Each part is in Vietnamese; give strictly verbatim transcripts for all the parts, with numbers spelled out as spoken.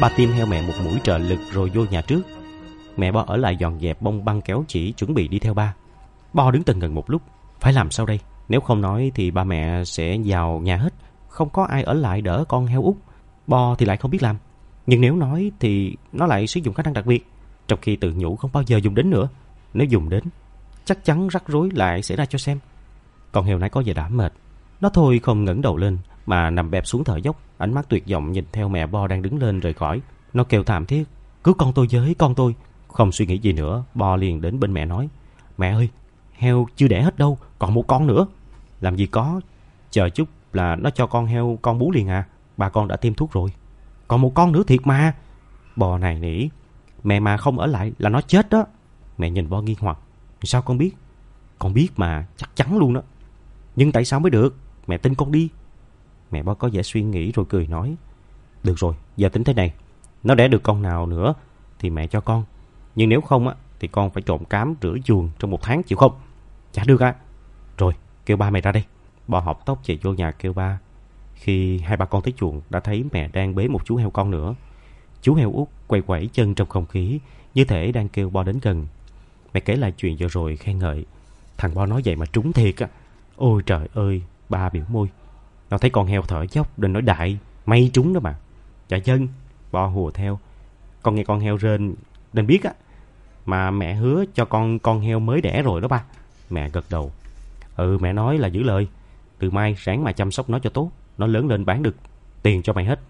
Ba tiêm heo mẹ một mũi trợ lực rồi vô nhà trước. Mẹ Bo ở lại dọn dẹp bông băng kéo chỉ chuẩn bị đi theo ba. Bo đứng tần ngần một lúc. Phải làm sao đây? Nếu không nói thì ba mẹ sẽ vào nhà hết, không có ai ở lại đỡ con heo út. Bo thì lại không biết làm. Nhưng nếu nói thì nó lại sử dụng khả năng đặc biệt, trong khi tự nhủ không bao giờ dùng đến nữa. Nếu dùng đến, chắc chắn rắc rối lại xảy ra cho xem. Con heo nãy có vẻ đã mệt. Nó thôi không ngẩng đầu lên mà nằm bẹp xuống thở dốc, ánh mắt tuyệt vọng nhìn theo mẹ Bo đang đứng lên rời khỏi. Nó kêu thảm thiết: "Cứu con tôi với, con tôi!" Không suy nghĩ gì nữa, Bo liền đến bên mẹ nói: "Mẹ ơi, heo chưa đẻ hết đâu, còn một con nữa." "Làm gì có, chờ chút là nó cho con heo con bú liền à. Bà con đã tiêm thuốc rồi." "Còn một con nữa thiệt mà." Bo này nỉ: "Mẹ mà không ở lại là nó chết đó." Mẹ nhìn Bo nghi hoặc: "Sao con biết?" "Con biết mà, chắc chắn luôn đó." "Nhưng tại sao mới được? Mẹ tin con đi." Mẹ Bo có vẻ suy nghĩ rồi cười nói: "Được rồi, giờ tính thế này. Nó đẻ được con nào nữa thì mẹ cho con. Nhưng nếu không á thì con phải trộn cám rửa chuồng trong một tháng, chịu không?" "Chả được á." "Rồi, kêu ba mày ra đây." Bo học tốc chạy vô nhà kêu ba. Khi hai ba con tới chuồng đã thấy mẹ đang bế một chú heo con nữa. Chú heo út quay quẩy chân trong không khí, như thể đang kêu Bo đến gần. Mẹ kể lại chuyện vừa rồi khen ngợi: "Thằng Bo nói vậy mà trúng thiệt á." "Ôi trời ơi," ba biểu môi. "Nó thấy con heo thở dốc nên nói đại, may trúng đó mà." "Dạ dân," Bo hùa theo. "Con nghe con heo rên nên biết á. Mà mẹ hứa cho con con heo mới đẻ rồi đó ba." Mẹ gật đầu. "Ừ, mẹ nói là giữ lời. Từ mai ráng mà chăm sóc nó cho tốt. Nó lớn lên bán được tiền cho mày hết."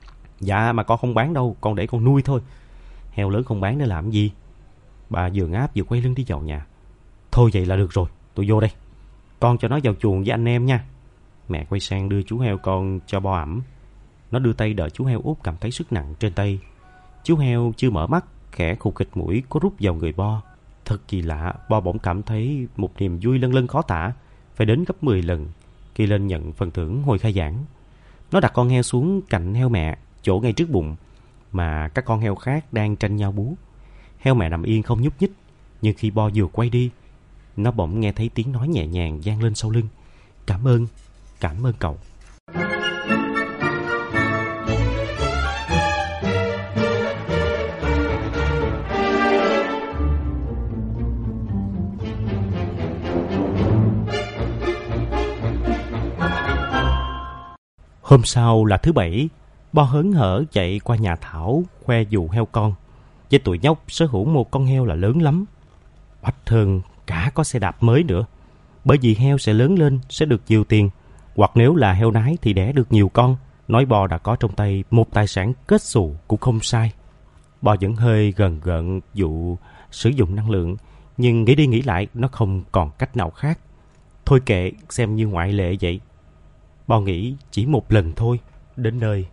"Dạ mà con không bán đâu, con để con nuôi thôi." "Heo lớn không bán để làm gì?" Bà vừa ngáp vừa quay lưng đi vào nhà. "Thôi vậy là được rồi, tôi vô đây. Con cho nó vào chuồng với anh em nha." Mẹ quay sang đưa chú heo con cho Bo ẵm. Nó đưa tay đỡ chú heo út cảm thấy sức nặng trên tay. Chú heo chưa mở mắt, khẽ khục khịch mũi có rút vào người Bo. Thật kỳ lạ, Bo bỗng cảm thấy một niềm vui lân lân khó tả, phải đến gấp mười lần khi lên nhận phần thưởng hồi khai giảng. Nó đặt con heo xuống cạnh heo mẹ, chỗ ngay trước bụng mà các con heo khác đang tranh nhau bú. Heo mẹ nằm yên không nhúc nhích, nhưng khi Bo vừa quay đi, nó bỗng nghe thấy tiếng nói nhẹ nhàng vang lên sau lưng: "Cảm ơn, cảm ơn cậu." Hôm sau là thứ bảy. Bo hớn hở chạy qua nhà Thảo khoe vụ heo con. Với tụi nhóc, sở hữu một con heo là lớn lắm, oách hơn cả có xe đạp mới nữa. Bởi vì heo sẽ lớn lên, sẽ được nhiều tiền, hoặc nếu là heo nái thì đẻ được nhiều con. Nói Bo đã có trong tay một tài sản kết xù cũng không sai. Bo vẫn hơi gần gợn vụ sử dụng năng lượng, nhưng nghĩ đi nghĩ lại nó không còn cách nào khác. Thôi kệ, xem như ngoại lệ vậy. Bo nghĩ chỉ một lần thôi. Đến nơi,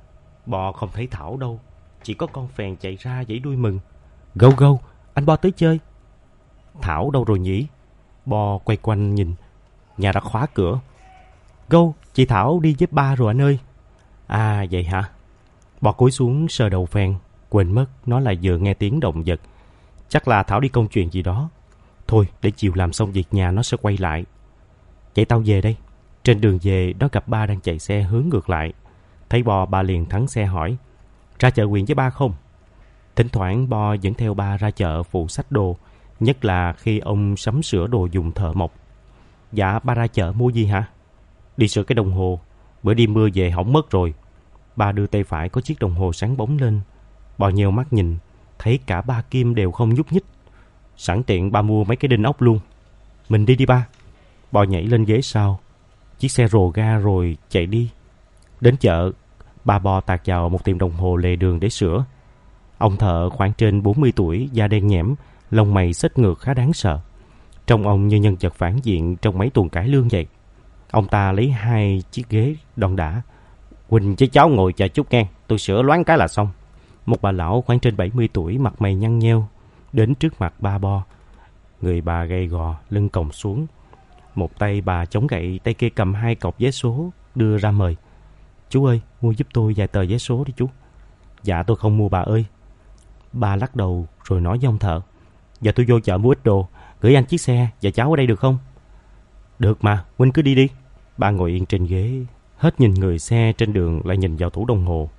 Bo không thấy Thảo đâu, chỉ có con phèn chạy ra vẫy đuôi mừng: "Gâu gâu, anh Bo tới chơi." "Thảo đâu rồi nhỉ?" Bo quay quanh nhìn. Nhà đã khóa cửa. "Gâu, chị Thảo đi với ba rồi anh ơi." "À vậy hả?" Bo cúi xuống sờ đầu phèn, quên mất nó là vừa nghe tiếng động vật. Chắc là Thảo đi công chuyện gì đó. Thôi, để chiều làm xong việc nhà nó sẽ quay lại. "Chạy tao về đây." Trên đường về, nó gặp ba đang chạy xe hướng ngược lại. Thấy Bo, ba liền thắng xe hỏi: "Ra chợ huyện với ba không?" Thỉnh thoảng Bo dẫn theo ba ra chợ phụ xách đồ, nhất là khi ông sắm sửa đồ dùng thợ mộc. "Dạ, ba ra chợ mua gì hả?" "Đi sửa cái đồng hồ, bữa đi mưa về hỏng mất rồi." Ba đưa tay phải có chiếc đồng hồ sáng bóng lên. Bo nheo mắt nhìn, thấy cả ba kim đều không nhúc nhích. Sẵn tiện ba mua mấy cái đinh ốc luôn. "Mình đi đi ba." Bo nhảy lên ghế sau. Chiếc xe rồ ga rồi chạy đi. Đến chợ, ba Bo tạt vào một tiệm đồng hồ lề đường để sửa. Ông thợ khoảng trên bốn mươi tuổi, da đen nhẽm, lông mày xếch ngược khá đáng sợ. Trông ông như nhân vật phản diện trong mấy tuần cải lương vậy. Ông ta lấy hai chiếc ghế đon đả. "Huynh với cháu ngồi chờ chút nghe, tôi sửa loáng cái là xong." Một bà lão khoảng trên bảy mươi tuổi, mặt mày nhăn nheo, đến trước mặt ba Bo. Người bà gầy gò, lưng còng xuống. Một tay bà chống gậy, tay kia cầm hai cọc vé số đưa ra mời: "Chú ơi, mua giúp tôi vài tờ vé số đi chú." "Dạ tôi không mua bà ơi." Bà lắc đầu rồi nói với ông thợ: "Giờ tôi vô chợ mua ít đồ, gửi anh chiếc xe và cháu ở đây được không?" "Được mà, huynh cứ đi đi." Bà ngồi yên trên ghế, hết nhìn người xe trên đường lại nhìn vào tủ đồng hồ.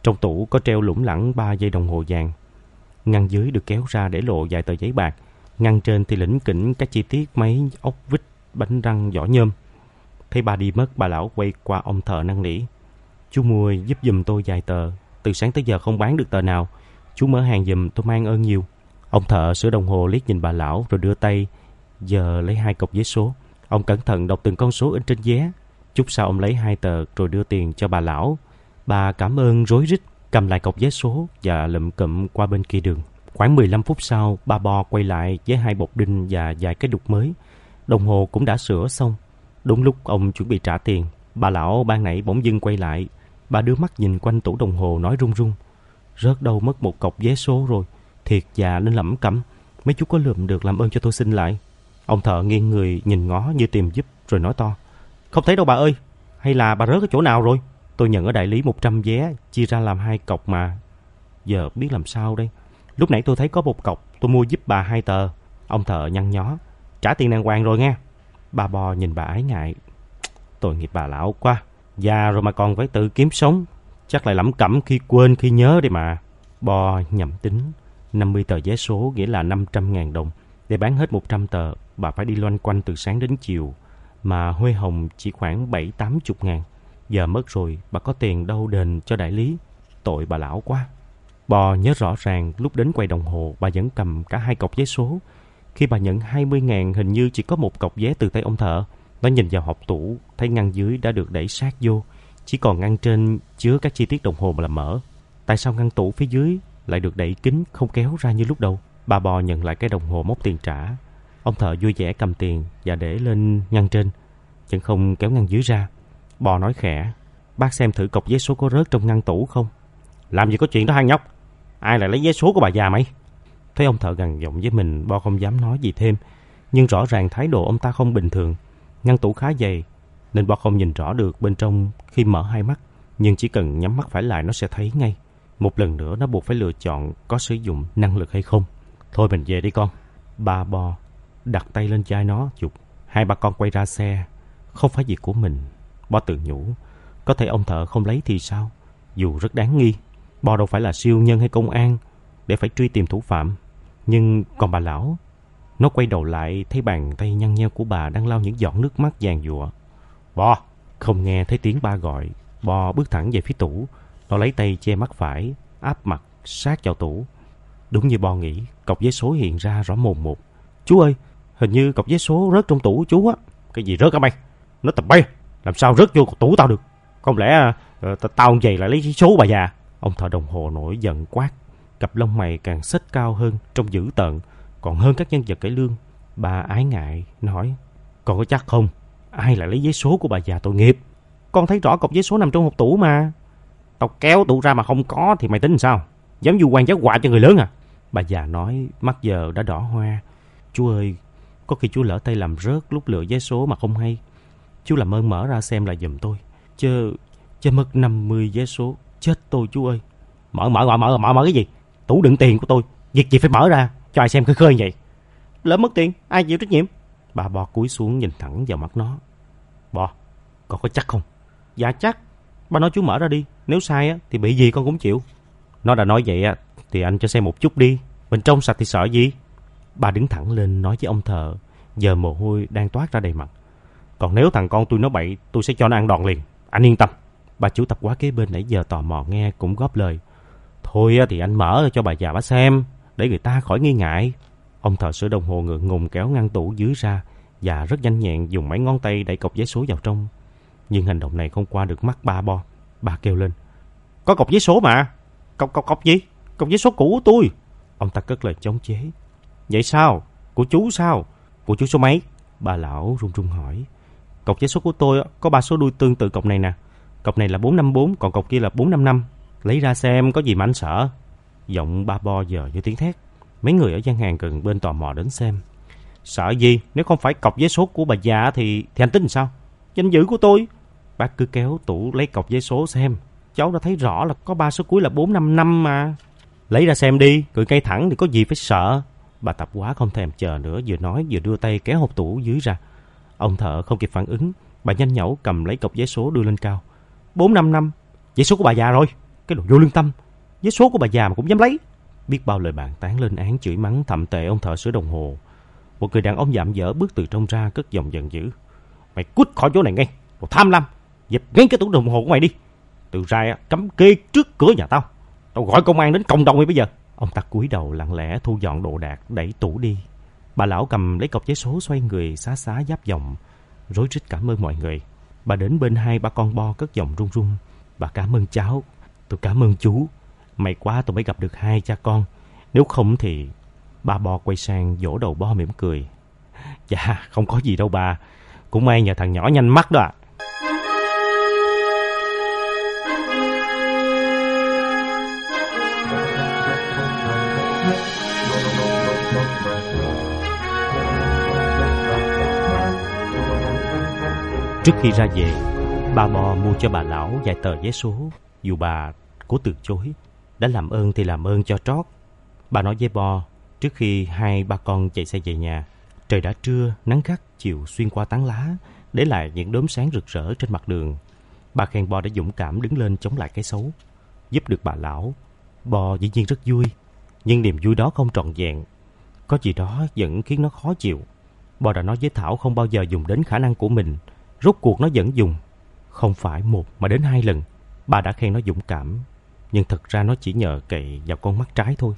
Trong tủ có treo lủng lẳng ba dây đồng hồ vàng. Ngăn dưới được kéo ra để lộ vài tờ giấy bạc. Ngăn trên thì lỉnh kỉnh các chi tiết máy ốc vít, bánh răng, vỏ nhôm. Thấy bà đi mất, bà lão quay qua ông thợ năn nỉ. Chú mua giúp giùm tôi vài tờ. Từ sáng tới giờ không bán được tờ nào. Chú mở hàng giùm, tôi mang ơn nhiều. Ông thợ sửa đồng hồ liếc nhìn bà lão rồi đưa tay giờ lấy hai cọc vé số. Ông cẩn thận đọc từng con số in trên vé. Chút sau ông lấy hai tờ rồi đưa tiền cho bà lão. Bà cảm ơn rối rít, cầm lại cọc vé số và lụm cụm qua bên kia đường. Khoảng mười lăm phút sau, bà Bo quay lại với hai bột đinh và vài cái đục mới. Đồng hồ cũng đã sửa xong. Đúng lúc ông chuẩn bị trả tiền, bà lão ban nãy bỗng dưng quay lại. Bà đưa mắt nhìn quanh tủ đồng hồ nói run run. Rớt đâu mất một cọc vé số rồi. Thiệt già nên lẩm cẩm. Mấy chú có lượm được làm ơn cho tôi xin lại. Ông thợ nghiêng người nhìn ngó như tìm giúp rồi nói to. Không thấy đâu bà ơi. Hay là bà rớt ở chỗ nào rồi? Tôi nhận ở đại lý một trăm vé, chia ra làm hai cọc mà. Giờ biết làm sao đây? Lúc nãy tôi thấy có một cọc, tôi mua giúp bà hai tờ. Ông thợ nhăn nhó. Trả tiền đàng hoàng rồi nghe. Bà Bo nhìn bà ái ngại. Tội nghiệp bà lão quá. Già rồi mà còn phải tự kiếm sống. Chắc lại lẩm cẩm khi quên khi nhớ đây mà. Bo nhẩm tính. năm mươi tờ vé số nghĩa là năm trăm ngàn đồng. Để bán hết một trăm tờ, bà phải đi loanh quanh từ sáng đến chiều. Mà huê hồng chỉ khoảng bảy tám chục ngàn. Giờ mất rồi, bà có tiền đâu đền cho đại lý. Tội bà lão quá. Bo nhớ rõ ràng lúc đến quầy đồng hồ, bà vẫn cầm cả hai cọc vé số. Khi bà nhận hai mươi ngàn, hình như chỉ có một cọc vé từ tay ông thợ. Nó nhìn vào hộc tủ, thấy ngăn dưới đã được đẩy sát vô. Chỉ còn ngăn trên chứa các chi tiết đồng hồ mà là mở. Tại sao ngăn tủ phía dưới lại được đẩy kín, không kéo ra như lúc đầu? Bà Bo nhận lại cái đồng hồ móc tiền trả. Ông thợ vui vẻ cầm tiền và để lên ngăn trên, chẳng không kéo ngăn dưới ra. Bo nói khẽ. Bác xem thử cọc vé số có rớt trong ngăn tủ không? Làm gì có chuyện đó hang nhóc. Ai lại lấy vé số của bà già mày? Thấy ông thợ gằn giọng với mình, Bo không dám nói gì thêm. Nhưng rõ ràng thái độ ông ta không bình thường. Ngăn tủ khá dày nên Bo không nhìn rõ được bên trong khi mở hai mắt. Nhưng chỉ cần nhắm mắt phải lại nó sẽ thấy ngay. Một lần nữa nó buộc phải lựa chọn có sử dụng năng lực hay không. Thôi mình về đi con. Bà Bo đặt tay lên vai nó chụp. Hai bà con quay ra xe. Không phải việc của mình. Bo tự nhủ. Có thể ông thợ không lấy thì sao? Dù rất đáng nghi. Bo đâu phải là siêu nhân hay công an để phải truy tìm thủ phạm. Nhưng còn bà lão. Nó quay đầu lại thấy bàn tay nhăn nheo của bà đang lau những giọt nước mắt vàng dụa. Bo! Không nghe thấy tiếng ba gọi. Bo bước thẳng về phía tủ. Nó lấy tay che mắt phải, áp mặt sát vào tủ. Đúng như Bo nghĩ, cọc vé số hiện ra rõ mồn một. Chú ơi, hình như cọc vé số rớt trong tủ chú á. Cái gì rớt hả mày? Nó tầm bay, làm sao rớt vô tủ tao được? Không lẽ uh, tao vậy lại lấy số bà già? Ông thợ đồng hồ nổi giận quát. Cặp lông mày càng xếch cao hơn, trông dữ tợn, còn hơn các nhân vật cải lương. Bà ái ngại nói. Con có chắc không? Ai lại lấy vé số của bà già tội nghiệp? Con thấy rõ cọc vé số nằm trong hộp tủ mà. Tao kéo tủ ra mà không có thì mày tính sao? Dám vu oan giáo họa cho người lớn à? Bà già nói, mắt giờ đã đỏ hoe. Chú ơi, có khi chú lỡ tay làm rớt lúc lựa vé số mà không hay. Chú làm ơn mở ra xem lại giùm tôi. Chứ, chứ mất năm mươi vé số. Chết tôi chú ơi. Mở, mở, mở, mở, mở, mở cái gì? Tủ đựng tiền của tôi. Việc gì phải mở ra, cho ai xem khơi khơi vậy? Lỡ mất tiền, ai chịu trách nhiệm? Bà Bo cúi xuống nhìn thẳng vào mắt nó. Bo, con có chắc không? Dạ chắc. Ba nói chú mở ra đi. Nếu sai á, thì bị gì con cũng chịu. Nó đã nói vậy á, thì anh cho xem một chút đi. Bên trong sạch thì sợ gì? Bà đứng thẳng lên nói với ông thợ. Giờ mồ hôi đang toát ra đầy mặt. Còn nếu thằng con tôi nói bậy, tôi sẽ cho nó ăn đòn liền. Anh yên tâm. Bà chủ tập quá kế bên nãy giờ tò mò nghe cũng góp lời. Thôi thì anh mở cho bà già bà xem, để người ta khỏi nghi ngại. Ông thợ sửa đồng hồ ngượng ngùng kéo ngăn tủ dưới ra và rất nhanh nhẹn dùng mấy ngón tay đẩy cọc vé số vào trong. Nhưng hành động này không qua được mắt bà Bo. Bà kêu lên. Có cọc vé số mà. Cọc cọc cọc gì? Cọc vé số cũ của tôi. Ông ta cất lời chống chế. Vậy sao? Của chú sao? Của chú số mấy? Bà lão run run hỏi. Cọc vé số của tôi có ba số đuôi tương tự cọc này nè. Cọc này là bốn năm bốn, còn cọc kia là bốn năm năm. Lấy ra xem có gì mà anh sợ. Giọng bà Bo giờ như tiếng thét. Mấy người ở gian hàng gần bên tò mò đến xem. Sợ gì? Nếu không phải cọc vé số của bà già thì thì anh tính sao? Danh dự của tôi. Bác cứ kéo tủ lấy cọc vé số xem. Cháu đã thấy rõ là có ba số cuối là bốn năm năm mà. Lấy ra xem đi, cười cay thẳng thì có gì phải sợ. Bà tập quá không thèm chờ nữa, vừa nói vừa đưa tay kéo hộp tủ dưới ra. Ông thợ không kịp phản ứng, bà nhanh nhẩu cầm lấy cọc vé số đưa lên cao. bốn năm năm, vé số của bà già rồi. Cái đồ vô lương tâm, với số của bà già mà cũng dám lấy. Biết bao lời bàn tán lên án chửi mắng thậm tệ ông thợ sửa đồng hồ. Một người đàn ông dạm dở bước từ trong ra, cất giọng giận dữ: Mày cút khỏi chỗ này ngay, đồ tham lam, dẹp ngay cái tủ đồng hồ của mày đi. Từ ra cấm kê trước cửa nhà tao. Tao gọi công an đến cộng đồng ngay bây giờ. Ông ta cúi đầu lặng lẽ thu dọn đồ đạc, đẩy tủ đi. Bà lão cầm lấy cọc giấy số, xoay người xá xá giáp giọng, rối rít cảm ơn mọi người. Bà đến bên hai ba con Bo, cất giọng run run: Bà cảm ơn cháu, tôi cảm ơn chú. May quá tôi mới gặp được hai cha con, nếu không thì... Ba Bo quay sang vỗ đầu Bo mỉm cười: Dạ không có gì đâu bà, cũng may nhờ thằng nhỏ nhanh mắt đó ạ. Trước khi ra về, ba Bo mua cho bà lão vài tờ vé số. Dù bà cố từ chối, đã làm ơn thì làm ơn cho trót. Bà nói với Bo trước khi hai ba con chạy xe về nhà. Trời đã trưa, nắng gắt chiều xuyên qua tán lá, để lại những đốm sáng rực rỡ trên mặt đường. Bà khen Bo đã dũng cảm đứng lên chống lại cái xấu, giúp được bà lão. Bo dĩ nhiên rất vui, nhưng niềm vui đó không trọn vẹn. Có gì đó vẫn khiến nó khó chịu. Bo đã nói với Thảo không bao giờ dùng đến khả năng của mình. Rốt cuộc nó vẫn dùng, không phải một mà đến hai lần. Bà đã khen nó dũng cảm, nhưng thật ra nó chỉ nhờ cậy vào con mắt trái thôi.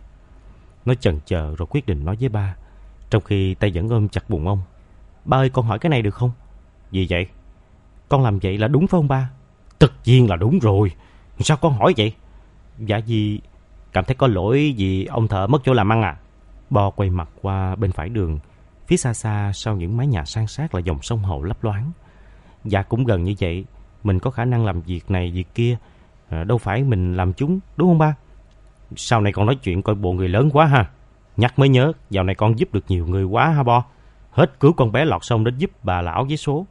Nó chần chờ rồi quyết định nói với ba, trong khi tay vẫn ôm chặt bụng ông: Ba ơi, con hỏi cái này được không? Gì vậy? Con làm vậy là đúng phải không ba? Tất nhiên là đúng rồi. Sao con hỏi vậy? Dạ vì cảm thấy có lỗi vì ông thợ mất chỗ làm ăn à? Bo quay mặt qua bên phải đường. Phía xa xa sau những mái nhà san sát là dòng sông Hậu lấp loáng. Dạ cũng gần như vậy. Mình có khả năng làm việc này việc kia, à, đâu phải mình làm chúng, đúng không ba? Sau này con nói chuyện coi bộ người lớn quá ha. Nhắc mới nhớ, dạo này con giúp được nhiều người quá ha Bo. Hết cứu con bé lọt sông đến giúp bà lão với số.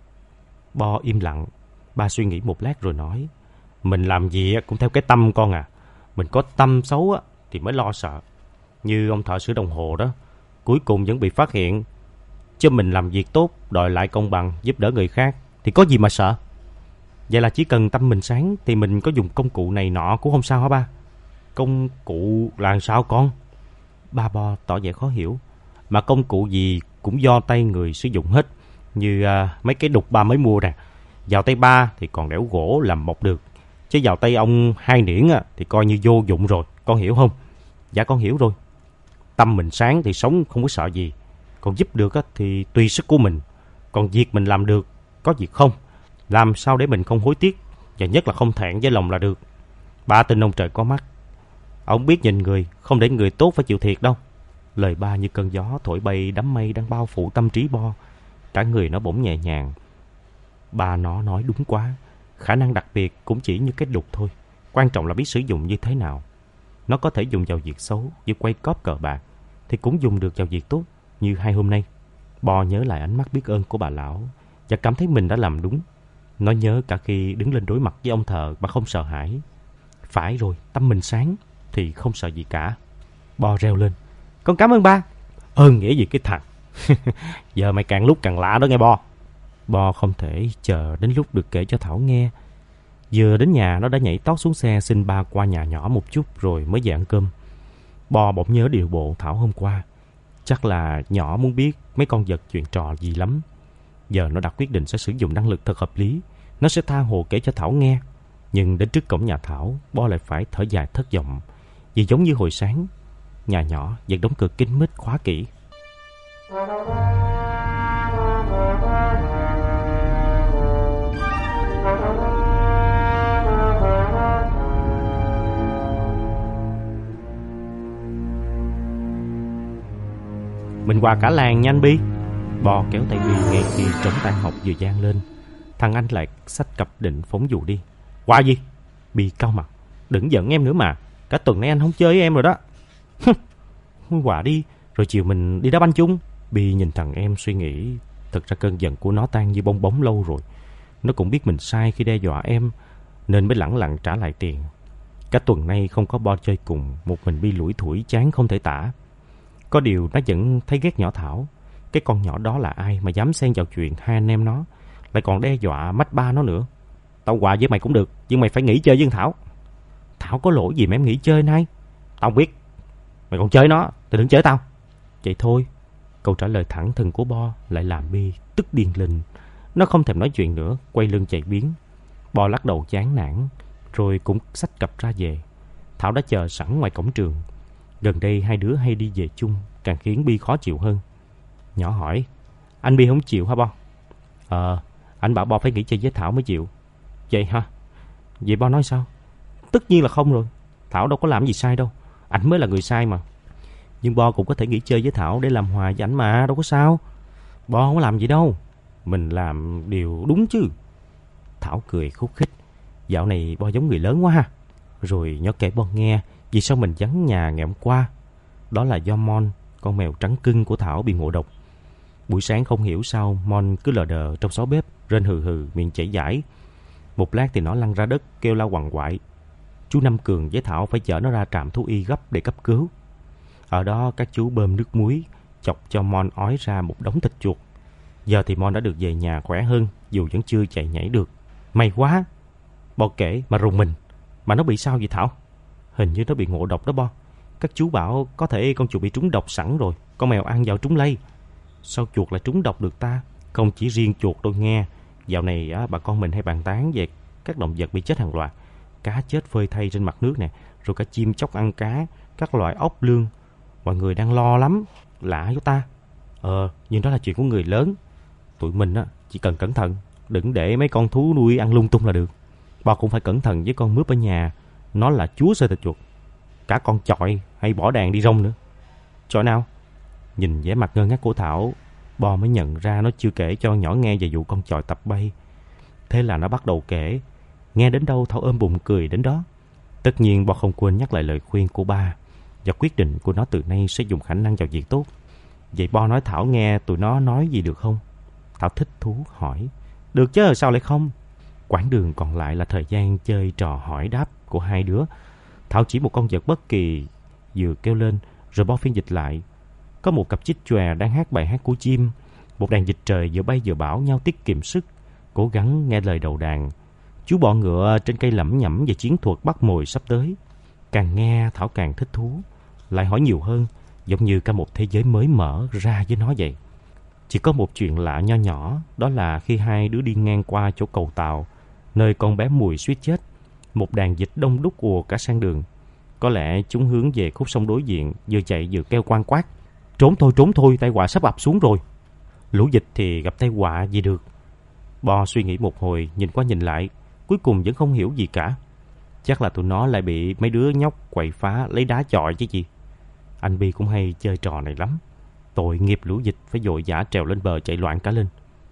Bo im lặng. Ba suy nghĩ một lát rồi nói: Mình làm gì cũng theo cái tâm con à. Mình có tâm xấu thì mới lo sợ. Như ông thợ sửa đồng hồ đó, cuối cùng vẫn bị phát hiện. Chứ mình làm việc tốt, đòi lại công bằng, giúp đỡ người khác thì có gì mà sợ. Vậy là chỉ cần tâm mình sáng thì mình có dùng công cụ này nọ cũng không sao hả ba? Công cụ là sao con? Ba Bo tỏ vẻ khó hiểu. Mà công cụ gì cũng do tay người sử dụng hết. Như à, mấy cái đục ba mới mua nè. Vào tay ba thì còn đẽo gỗ làm mộc được, chứ vào tay ông hai niễn à, thì coi như vô dụng rồi. Con hiểu không? Dạ con hiểu rồi. Tâm mình sáng thì sống không có sợ gì. Còn giúp được á, thì tùy sức của mình. Còn việc mình làm được, có việc không, làm sao để mình không hối tiếc, và nhất là không thẹn với lòng là được. Ba tin ông trời có mắt, ông biết nhìn người, không để người tốt phải chịu thiệt đâu. Lời ba như cơn gió thổi bay đám mây đang bao phủ tâm trí Bo. Cả người nó bỗng nhẹ nhàng. Ba nó nói đúng quá. Khả năng đặc biệt cũng chỉ như cái đục thôi. Quan trọng là biết sử dụng như thế nào. Nó có thể dùng vào việc xấu như quay cóp cờ bạc, thì cũng dùng được vào việc tốt như hai hôm nay. Bo nhớ lại ánh mắt biết ơn của bà lão và cảm thấy mình đã làm đúng. Nó nhớ cả khi đứng lên đối mặt với ông thợ mà không sợ hãi. Phải rồi, tâm mình sáng thì không sợ gì cả. Bo reo lên: Con cảm ơn ba. Ơn nghĩa gì cái thằng. Giờ mày càng lúc càng lạ đó nghe Bo. Bo không thể chờ đến lúc được kể cho Thảo nghe. Vừa đến nhà nó đã nhảy tót xuống xe xin ba qua nhà nhỏ một chút rồi mới về ăn cơm. Bo bỗng nhớ điều bộ Thảo hôm qua. Chắc là nhỏ muốn biết mấy con vật chuyện trò gì lắm. Giờ nó đã quyết định sẽ sử dụng năng lực thật hợp lý. Nó sẽ tha hồ kể cho Thảo nghe. Nhưng đến trước cổng nhà Thảo, Bo lại phải thở dài thất vọng. Vì giống như hồi sáng, nhà nhỏ vẫn đóng cửa kín mít khóa kỹ. Mình qua cả làng nha anh Bi. Bo kéo tay Bi ngay khi trống tan học vừa vang lên. Thằng anh lại xách cặp định phóng dù đi. Qua gì? Bi cau mặt. Đừng giận em nữa mà. Cả tuần nay anh không chơi với em rồi đó. Qua đi, rồi chiều mình đi đá banh chung. Bi nhìn thằng em suy nghĩ. Thật ra cơn giận của nó tan như bong bóng lâu rồi. Nó cũng biết mình sai khi đe dọa em, nên mới lẳng lặng trả lại tiền. Cả tuần nay không có Bo chơi cùng, một mình Bi lủi thủi chán không thể tả. Có điều nó vẫn thấy ghét nhỏ Thảo. Cái con nhỏ đó là ai mà dám xen vào chuyện hai anh em nó, lại còn đe dọa mách ba nó nữa. Tao quà với mày cũng được, nhưng mày phải nghỉ chơi với Thảo. Thảo có lỗi gì mà em nghỉ chơi nay? Tao không biết. Mày còn chơi nó thì đừng chơi tao. Vậy thôi. Câu trả lời thẳng thừng của Bo lại làm Bi tức điên lên. Nó không thèm nói chuyện nữa, quay lưng chạy biến. Bo lắc đầu chán nản, rồi cũng xách cặp ra về. Thảo đã chờ sẵn ngoài cổng trường. Gần đây hai đứa hay đi về chung, càng khiến Bi khó chịu hơn. Nhỏ hỏi, anh Bi không chịu hả Bo? Ờ, anh bảo Bo phải nghỉ chơi với Thảo mới chịu. Vậy hả? Vậy Bo nói sao? Tất nhiên là không rồi. Thảo đâu có làm gì sai đâu. Ảnh mới là người sai mà. Nhưng Bo cũng có thể nghỉ chơi với Thảo để làm hòa với ảnh mà, đâu có sao. Bo không có làm gì đâu. Mình làm điều đúng chứ. Thảo cười khúc khích. Dạo này Bo giống người lớn quá ha. Rồi nhỏ kể Bo nghe vì sao mình vắng nhà ngày hôm qua. Đó là do Mon, con mèo trắng cưng của Thảo bị ngộ độc. Buổi sáng không hiểu sao Mon cứ lờ đờ trong xó bếp, rên hừ hừ, miệng chảy dãi. Một lát thì nó lăn ra đất kêu la quằn quại. Chú Năm Cường với Thảo phải chở nó ra trạm thú y gấp để cấp cứu. Ở đó các chú bơm nước muối, chọc cho Mon ói ra một đống thịt chuột. Giờ thì Mon đã được về nhà khỏe hơn, dù vẫn chưa chạy nhảy được. May quá. Bo kể mà rùng mình. Mà nó bị sao vậy Thảo? Hình như nó bị ngộ độc đó Bo. Các chú bảo có thể con chuột bị trúng độc sẵn rồi, con mèo ăn vào trúng lây. Sao chuột lại trúng độc được ta? Không chỉ riêng chuột đâu nghe. Dạo này á, bà con mình hay bàn tán về các động vật bị chết hàng loạt. Cá chết phơi thây trên mặt nước nè, rồi cả chim chóc ăn cá, các loại ốc lương. Mọi người đang lo lắm. Lạ với ta. Ờ, nhưng đó là chuyện của người lớn. Tụi mình á, chỉ cần cẩn thận, đừng để mấy con thú nuôi ăn lung tung là được. Bà cũng phải cẩn thận với con mướp ở nhà. Nó là chúa xơi thịt chuột. Cả con chọi hay bỏ đàn đi rong nữa. Chọi nào? Nhìn vẻ mặt ngơ ngác của Thảo, Bo mới nhận ra nó chưa kể cho nhỏ nghe về vụ con chọi tập bay. Thế là nó bắt đầu kể. Nghe đến đâu Thảo ôm bụng cười đến đó. Tất nhiên Bo không quên nhắc lại lời khuyên của ba và quyết định của nó từ nay sẽ dùng khả năng vào việc tốt. Vậy Bo nói Thảo nghe tụi nó nói gì được không? Thảo thích thú hỏi. Được chứ, sao lại không? Quãng đường còn lại là thời gian chơi trò hỏi đáp của hai đứa. Thảo chỉ một con vật bất kỳ vừa kêu lên, rồi Bo phiên dịch lại. Có một cặp chích chòe đang hát bài hát của chim. Một đàn vịt trời vừa bay vừa bảo nhau tiết kiệm sức, cố gắng nghe lời đầu đàn. Chú bọ ngựa trên cây lẩm nhẩm về chiến thuật bắt mồi sắp tới. Càng nghe Thảo càng thích thú, lại hỏi nhiều hơn, giống như cả một thế giới mới mở ra với nó vậy. Chỉ có một chuyện lạ nho nhỏ, đó là khi hai đứa đi ngang qua chỗ cầu tàu, nơi con bé Mùi suýt chết, một đàn vịt đông đúc ùa cả sang đường. Có lẽ chúng hướng về khúc sông đối diện, vừa chạy vừa kêu quan quát. Trốn thôi, trốn thôi, tai họa sắp ập xuống rồi. Lũ vịt thì gặp tai họa gì được. Bo suy nghĩ một hồi, nhìn qua nhìn lại, cuối cùng vẫn không hiểu gì cả. Chắc là tụi nó lại bị mấy đứa nhóc quậy phá lấy đá chọi chứ gì. Anh Bi cũng hay chơi trò này lắm. Tội nghiệp lũ vịt phải vội vã trèo lên bờ chạy loạn cả lên.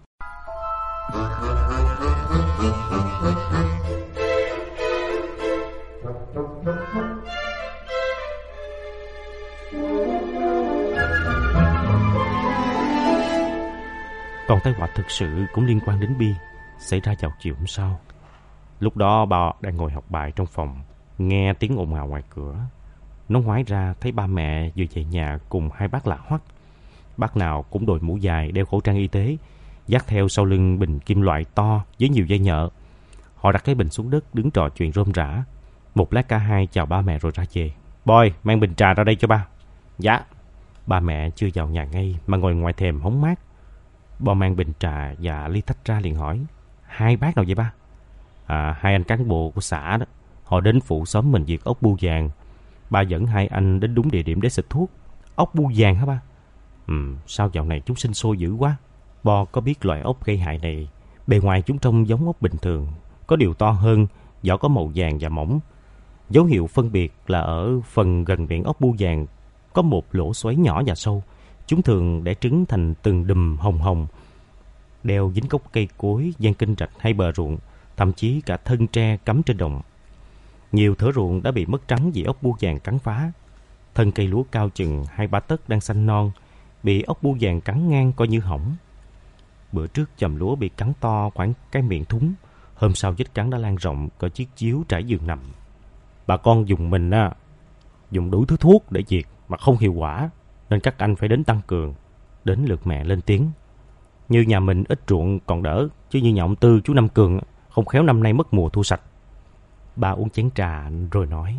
Còn tai họa thực sự cũng liên quan đến Bi, xảy ra vào chiều hôm sau. Lúc đó bà đang ngồi học bài trong phòng, nghe tiếng ồn ào ngoài cửa. Nó ngoái ra thấy ba mẹ vừa về nhà cùng hai bác lạ hoắc. Bác nào cũng đội mũ dài, đeo khẩu trang y tế, dắt theo sau lưng bình kim loại to với nhiều dây nhợ. Họ đặt cái bình xuống đất, đứng trò chuyện rôm rả. Một lát cả hai chào ba mẹ rồi ra về. Boy, mang bình trà ra đây cho ba. Dạ. Ba mẹ chưa vào nhà ngay mà ngồi ngoài thềm hóng mát. Bo mang bình trà và ly tách ra liền hỏi. Hai bác nào vậy ba? À, hai anh cán bộ của xã đó. Họ đến phụ xóm mình diệt ốc bươu vàng. Ba dẫn hai anh đến đúng địa điểm để xịt thuốc. Ốc bươu vàng hả ba? Ừ, sao dạo này chúng sinh sôi dữ quá. Bo có biết loại ốc gây hại này. Bề ngoài chúng trông giống ốc bình thường, có điều to hơn, vỏ có màu vàng và mỏng. Dấu hiệu phân biệt là ở phần gần miệng ốc bươu vàng có một lỗ xoáy nhỏ và sâu. Chúng thường đẻ trứng thành từng đùm hồng hồng, đeo dính gốc cây cối, gian kênh rạch hay bờ ruộng, thậm chí cả thân tre cắm trên đồng. Nhiều thửa ruộng đã bị mất trắng vì ốc bươu vàng cắn phá. Thân cây lúa cao chừng hai ba tấc đang xanh non, bị ốc bươu vàng cắn ngang coi như hỏng. Bữa trước chòm lúa bị cắn to khoảng cái miệng thúng. Hôm sau vết cắn đã lan rộng, có chiếc chiếu trải giường nằm. Bà con dùng mình á, dùng đủ thứ thuốc để diệt mà không hiệu quả, nên các anh phải đến tăng cường. Đến lượt mẹ lên tiếng. Như nhà mình ít ruộng còn đỡ, chứ như nhà ông Tư, chú Năm Cường, không khéo năm nay mất mùa thu sạch. Ba uống chén trà rồi nói: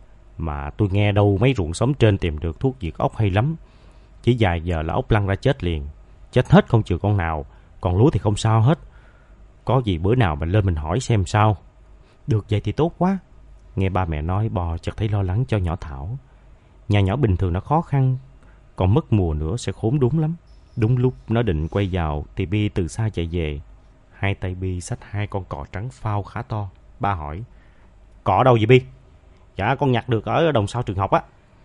Mà tôi nghe đâu mấy ruộng xóm trên tìm được thuốc diệt ốc hay lắm. Chỉ vài giờ là ốc lăn ra chết liền. Chết hết không chừa con nào. Còn lúa thì không sao hết. Có gì bữa nào mình lên mình hỏi xem sao. Được vậy thì tốt quá. Nghe ba mẹ nói, Bò chợt thấy lo lắng cho nhỏ Thảo. Nhà nhỏ bình thường nó khó khăn, còn mất mùa nữa sẽ khốn đốn lắm. Đúng lúc nó định quay vào thì Bi từ xa chạy về. Hai tay Bi xách hai con cò trắng phao khá to. Ba hỏi: Cò đâu vậy Bi? Dạ con nhặt được ở đồng sau trường học á.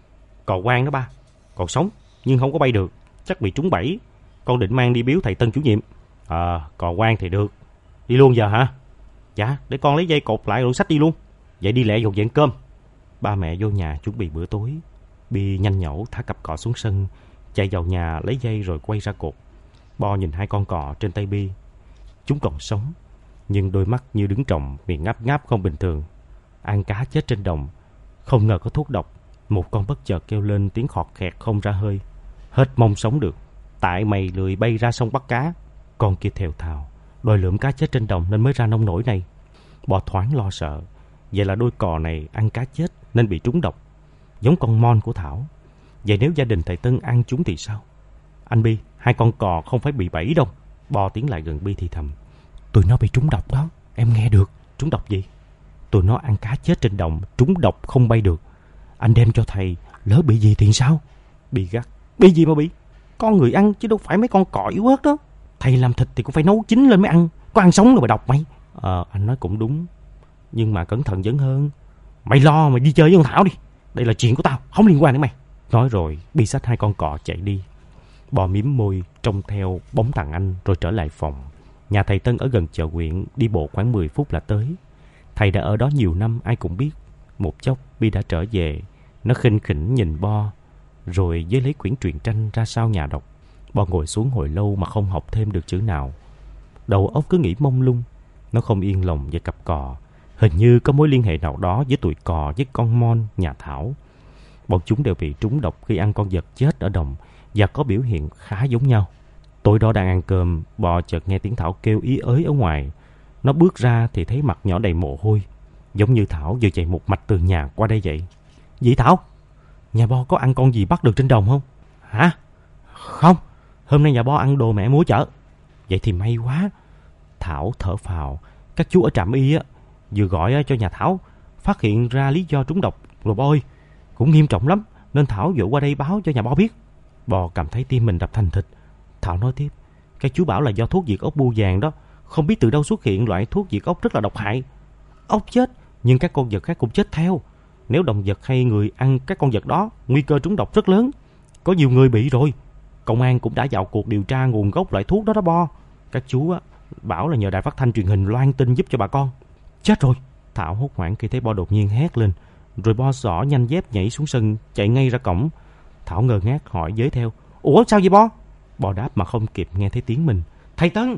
Cò quang đó ba. Còn sống nhưng không có bay được, chắc bị trúng bẫy. Con định mang đi biếu thầy Tân chủ nhiệm. Ờ, à, cò quang thì được. Đi luôn giờ hả? Dạ, để con lấy dây cột lại rồi xách đi luôn. Vậy đi lẹ dọn dẹp cơm. Ba mẹ vô nhà chuẩn bị bữa tối. Bi nhanh nhẩu thả cặp cò xuống sân, chạy vào nhà lấy dây rồi quay ra cột. Bo nhìn hai con cò trên tay Bi. Chúng còn sống, nhưng đôi mắt như đứng trồng, miệng ngáp ngáp không bình thường. Ăn cá chết trên đồng, không ngờ có thuốc độc. Một con bất chợt kêu lên tiếng khọt khẹt không ra hơi. Hết mong sống được. Tại mày lười bay ra sông bắt cá. Con kia thều thào đòi lượm cá chết trên đồng nên mới ra nông nổi này. Bò thoáng lo sợ. Vậy là đôi cò này ăn cá chết nên bị trúng độc, giống con mon của Thảo. Vậy nếu gia đình thầy Tân ăn chúng thì sao? Anh Bi, hai con cò không phải bị bẫy đâu. Bò tiến lại gần Bi thì thầm: Tụi nó bị trúng độc đó. Em nghe được. Trúng độc gì? Tụi nó ăn cá chết trên đồng, trúng độc không bay được. Anh đem cho thầy, lỡ bị gì thì sao? Bi gắt: Bị gì mà bị? Con người ăn chứ đâu phải mấy con cò yếu ớt đó. Thầy làm thịt thì cũng phải nấu chín lên mới ăn. Có ăn sống đâu mà độc mày. Ờ, anh nói cũng đúng. Nhưng mà cẩn thận vẫn hơn. Mày lo mà đi chơi với con Thảo đi. Đây là chuyện của tao, không liên quan đến mày. Nói rồi Bi xách hai con cò chạy đi. Bò mím môi trông theo bóng thằng anh rồi trở lại phòng. Nhà thầy Tân ở gần chợ huyện, đi bộ khoảng mười phút là tới. Thầy đã ở đó nhiều năm ai cũng biết. Một chốc Bi đã trở về. Nó khinh khỉnh nhìn Bo, rồi với lấy quyển truyện tranh ra sau nhà đọc. Bo ngồi xuống hồi lâu mà không học thêm được chữ nào. Đầu óc cứ nghĩ mông lung. Nó không yên lòng về cặp cò. Hình như có mối liên hệ nào đó với tụi cò với con mon nhà Thảo. Bọn chúng đều bị trúng độc khi ăn con vật chết ở đồng và có biểu hiện khá giống nhau. Tối đó đang ăn cơm, Bò chợt nghe tiếng Thảo kêu ý ới ở ngoài. Nó bước ra thì thấy mặt nhỏ đầy mồ hôi, giống như Thảo vừa chạy một mạch từ nhà qua đây vậy. Vậy Thảo, nhà Bo có ăn con gì bắt được trên đồng không? Hả? Không, hôm nay nhà Bo ăn đồ mẹ mua chợ. Vậy thì may quá. Thảo thở phào. Các chú ở trạm y á vừa gọi cho nhà Thảo, phát hiện ra lý do trúng độc rồi Bo ơi. Cũng nghiêm trọng lắm nên Thảo vội qua đây báo cho nhà Bo biết. Bò cảm thấy tim mình đập thình thịch. Thảo nói tiếp: Các chú bảo là do thuốc diệt ốc bươu vàng đó. Không biết từ đâu xuất hiện loại thuốc diệt ốc rất là độc hại. Ốc chết nhưng các con vật khác cũng chết theo. Nếu động vật hay người ăn các con vật đó, nguy cơ trúng độc rất lớn. Có nhiều người bị rồi. Công an cũng đã vào cuộc điều tra nguồn gốc loại thuốc đó đó Bo. Các chú á bảo là nhờ đài phát thanh truyền hình loan tin giúp cho bà con. Chết rồi. Thảo hốt hoảng khi thấy Bo đột nhiên hét lên. Rồi Bo xỏ nhanh dép nhảy xuống sân, chạy ngay ra cổng. Thảo ngơ ngác hỏi với theo: Ủa sao vậy Bo? Bo đáp mà không kịp nghe thấy tiếng mình: Thầy Tân.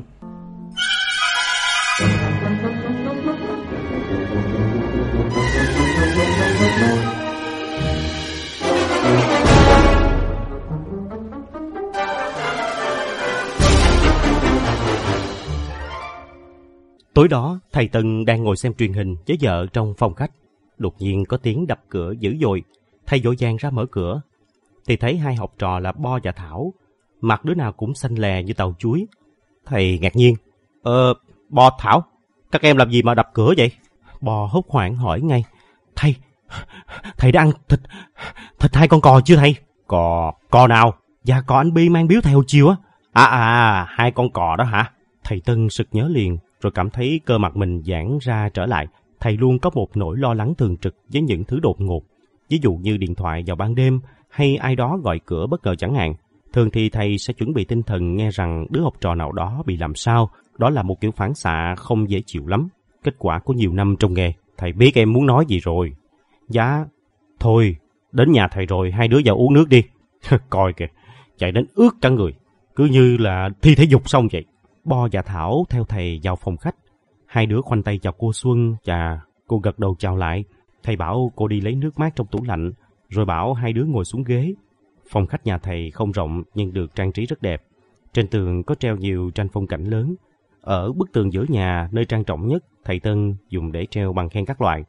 Tối đó, thầy Tân đang ngồi xem truyền hình với vợ trong phòng khách. Đột nhiên có tiếng đập cửa dữ dội. Thầy vội vàng ra mở cửa thì thấy hai học trò là Bo và Thảo, mặt đứa nào cũng xanh lè như tàu chuối. Thầy ngạc nhiên: Ờ, Bo, Thảo, các em làm gì mà đập cửa vậy? Bo hốt hoảng hỏi ngay: Thầy, thầy đã ăn thịt thịt hai con cò chưa thầy? Cò, cò nào? Dạ cò anh Bi mang biếu thầy hồi chiều á. À à, hai con cò đó hả? Thầy Tân sực nhớ liền, rồi cảm thấy cơ mặt mình giãn ra trở lại. Thầy luôn có một nỗi lo lắng thường trực với những thứ đột ngột, ví dụ như điện thoại vào ban đêm hay ai đó gọi cửa bất ngờ chẳng hạn. Thường thì thầy sẽ chuẩn bị tinh thần nghe rằng đứa học trò nào đó bị làm sao. Đó là một kiểu phản xạ không dễ chịu lắm. Kết quả của nhiều năm trong nghề. Thầy biết em muốn nói gì rồi. Dạ, thôi, đến nhà thầy rồi, hai đứa vào uống nước đi. Coi kìa, chạy đến ướt cả người, cứ như là thi thể dục xong vậy. Bo và Thảo theo thầy vào phòng khách. Hai đứa khoanh tay chào cô Xuân và cô gật đầu chào lại. Thầy bảo cô đi lấy nước mát trong tủ lạnh, rồi bảo hai đứa ngồi xuống ghế. Phòng khách nhà thầy không rộng nhưng được trang trí rất đẹp. Trên tường có treo nhiều tranh phong cảnh lớn. Ở bức tường giữa nhà, nơi trang trọng nhất, thầy Tân dùng để treo bằng khen các loại.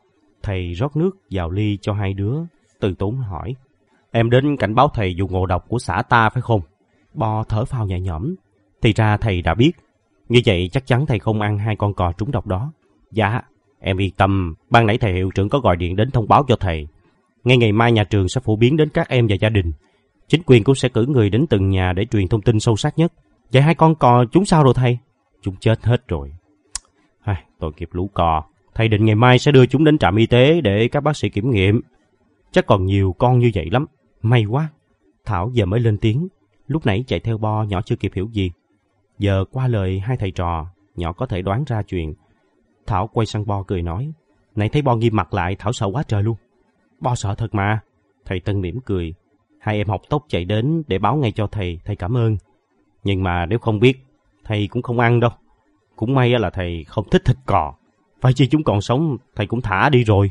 Thầy rót nước vào ly cho hai đứa, từ tốn hỏi. Em đến cảnh báo thầy vụ ngộ độc của xã ta phải không? Bo thở phào nhẹ nhõm. Thì ra thầy đã biết. Như vậy chắc chắn thầy không ăn hai con cò trúng độc đó. Dạ, em yên tâm. Ban nãy thầy hiệu trưởng có gọi điện đến thông báo cho thầy. Ngay ngày mai nhà trường sẽ phổ biến đến các em và gia đình. Chính quyền cũng sẽ cử người đến từng nhà để truyền thông tin sâu sắc nhất. Vậy hai con cò chúng sao rồi thầy? Chúng chết hết rồi. Ai, tội nghiệp lũ cò. Thầy định ngày mai sẽ đưa chúng đến trạm y tế để các bác sĩ kiểm nghiệm. Chắc còn nhiều con như vậy lắm. May quá. Thảo giờ mới lên tiếng. Lúc nãy chạy theo Bo, nhỏ chưa kịp hiểu gì. Giờ qua lời hai thầy trò, nhỏ có thể đoán ra chuyện. Thảo quay sang Bo cười nói. Nãy thấy Bo nghiêm mặt lại, Thảo sợ quá trời luôn. Bo sợ thật mà. Thầy Tân mỉm cười. Hai em học tốc chạy đến để báo ngay cho thầy, thầy cảm ơn. Nhưng mà nếu không biết, thầy cũng không ăn đâu. Cũng may là thầy không thích thịt cò. Phải chi chúng còn sống, thầy cũng thả đi rồi.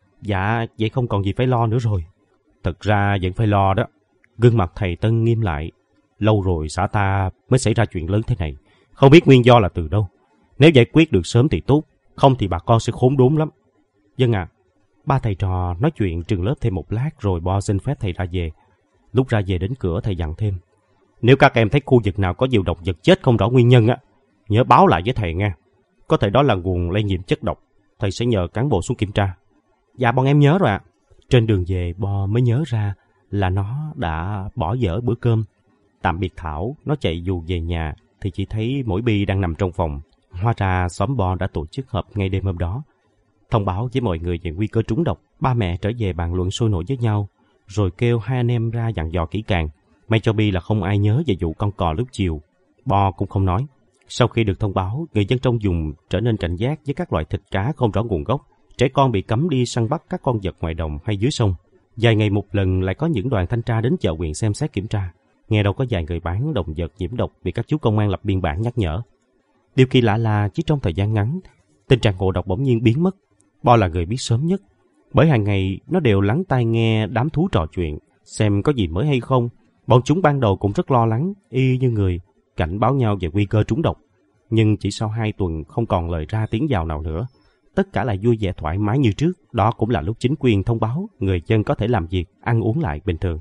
Dạ, vậy không còn gì phải lo nữa rồi. Thật ra vẫn phải lo đó. Gương mặt thầy Tân nghiêm lại. Lâu rồi xã ta mới xảy ra chuyện lớn thế này. Không biết nguyên do là từ đâu. Nếu giải quyết được sớm thì tốt, không thì bà con sẽ khốn đốn lắm. Vâng ạ. À, ba thầy trò nói chuyện trường lớp thêm một lát rồi Bo xin phép thầy ra về. Lúc ra về đến cửa thầy dặn thêm. Nếu các em thấy khu vực nào có nhiều động vật chết không rõ nguyên nhân á, nhớ báo lại với thầy nha. Có thể đó là nguồn lây nhiễm chất độc. Thầy sẽ nhờ cán bộ xuống kiểm tra. Dạ bọn em nhớ rồi ạ. À. Trên đường về Bo mới nhớ ra là nó đã bỏ dở bữa cơm. Tạm biệt Thảo, nó chạy dù về nhà thì chỉ thấy mỗi Bi đang nằm trong phòng. Hóa ra xóm Bo đã tổ chức họp ngay đêm hôm đó. Thông báo với mọi người về nguy cơ trúng độc. Ba mẹ trở về bàn luận sôi nổi với nhau, rồi kêu hai anh em ra dặn dò kỹ càng. May cho Bi là không ai nhớ về vụ con cò lúc chiều. Bo cũng không nói. Sau khi được thông báo, người dân trong vùng trở nên cảnh giác với các loại thịt cá không rõ nguồn gốc. Trẻ con bị cấm đi săn bắt các con vật ngoài đồng hay dưới sông. Vài ngày một lần lại có những đoàn thanh tra đến chợ huyện xem xét kiểm tra. Nghe đâu có vài người bán động vật nhiễm độc bị các chú công an lập biên bản nhắc nhở. Điều kỳ lạ là chỉ trong thời gian ngắn, tình trạng ngộ độc bỗng nhiên biến mất. Bo là người biết sớm nhất, bởi hàng ngày nó đều lắng tai nghe đám thú trò chuyện, xem có gì mới hay không. Bọn chúng ban đầu cũng rất lo lắng, y như người, cảnh báo nhau về nguy cơ trúng độc. Nhưng chỉ sau hai tuần không còn lời ra tiếng vào nào nữa. Tất cả lại vui vẻ thoải mái như trước. Đó cũng là lúc chính quyền thông báo người dân có thể làm việc, ăn uống lại bình thường.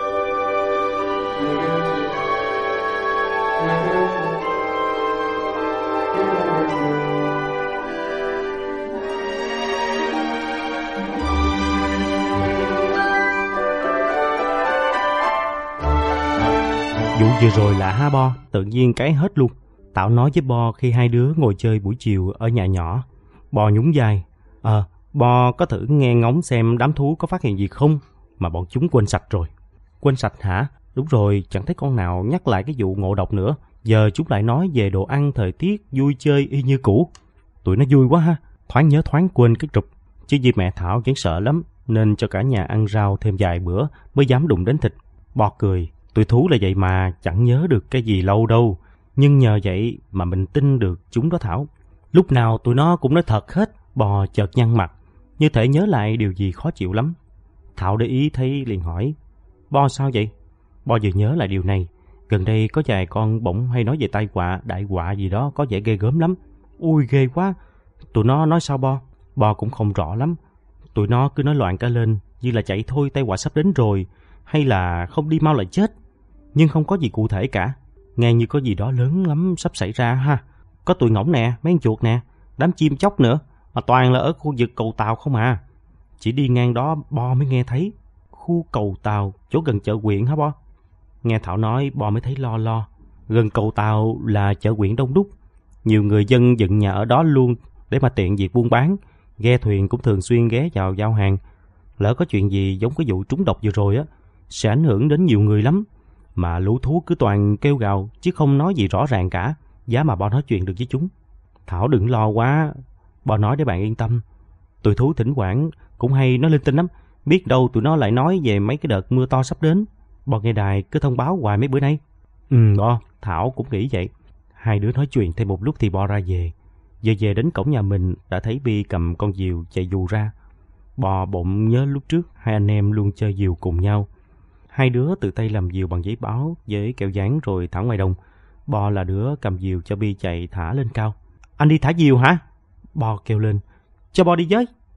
Vụ vừa rồi là ha Bo, tự nhiên cái hết luôn. Tảo nói với Bo khi hai đứa ngồi chơi buổi chiều ở nhà nhỏ. Bo nhún vai. Ờ, Bo có thử nghe ngóng xem đám thú có phát hiện gì không, mà bọn chúng quên sạch rồi. Quên sạch hả? Đúng rồi, chẳng thấy con nào nhắc lại cái vụ ngộ độc nữa. Giờ chúng lại nói về đồ ăn, thời tiết, vui chơi y như cũ. Tụi nó vui quá ha, thoáng nhớ thoáng quên cái trục. Chứ vì mẹ Thảo vẫn sợ lắm, nên cho cả nhà ăn rau thêm vài bữa mới dám đụng đến thịt. Bo cười. Tụi thú là vậy mà, chẳng nhớ được cái gì lâu đâu. Nhưng nhờ vậy mà mình tin được chúng đó Thảo. Lúc nào tụi nó cũng nói thật hết. Bò chợt nhăn mặt, như thể nhớ lại điều gì khó chịu lắm. Thảo để ý thấy liền hỏi. Bo sao vậy? Bo vừa nhớ lại điều này. Gần đây có vài con bỗng hay nói về tai họa, đại họa gì đó có vẻ ghê gớm lắm. Ui ghê quá. Tụi nó nói sao Bo? Bo cũng không rõ lắm. Tụi nó cứ nói loạn cả lên, như là chạy thôi tai họa sắp đến rồi, hay là không đi mau lại chết. Nhưng không có gì cụ thể cả. Nghe như có gì đó lớn lắm sắp xảy ra ha. Có tụi ngỗng nè, mấy con chuột nè, đám chim chóc nữa, mà toàn là ở khu vực cầu Tàu không à. Chỉ đi ngang đó Bo mới nghe thấy. Khu cầu Tàu, chỗ gần chợ huyện hả Bo? Nghe Thảo nói Bo mới thấy lo lo. Gần cầu Tàu là chợ huyện đông đúc. Nhiều người dân dựng nhà ở đó luôn để mà tiện việc buôn bán. Ghe thuyền cũng thường xuyên ghé vào giao hàng. Lỡ có chuyện gì giống cái vụ trúng độc vừa rồi á, sẽ ảnh hưởng đến nhiều người lắm. Mà lũ thú cứ toàn kêu gào chứ không nói gì rõ ràng cả. Giá mà Bo nói chuyện được với chúng. Thảo đừng lo quá. Bo nói để bạn yên tâm. Tụi thú thỉnh thoảng cũng hay nói linh tinh lắm. Biết đâu tụi nó lại nói về mấy cái đợt mưa to sắp đến. Bo nghe đài cứ thông báo hoài mấy bữa nay. Ừ Bo, Thảo cũng nghĩ vậy. Hai đứa nói chuyện thêm một lúc thì Bo ra về. Giờ về đến cổng nhà mình đã thấy Bi cầm con diều chạy dù ra. Bo bỗng nhớ lúc trước hai anh em luôn chơi diều cùng nhau. Hai đứa tự tay làm diều bằng giấy báo với kẹo dán rồi thả ngoài đồng. Bo là đứa cầm diều cho Bi chạy thả lên cao. Anh đi thả diều hả? Bo kêu lên. Cho Bo đi với.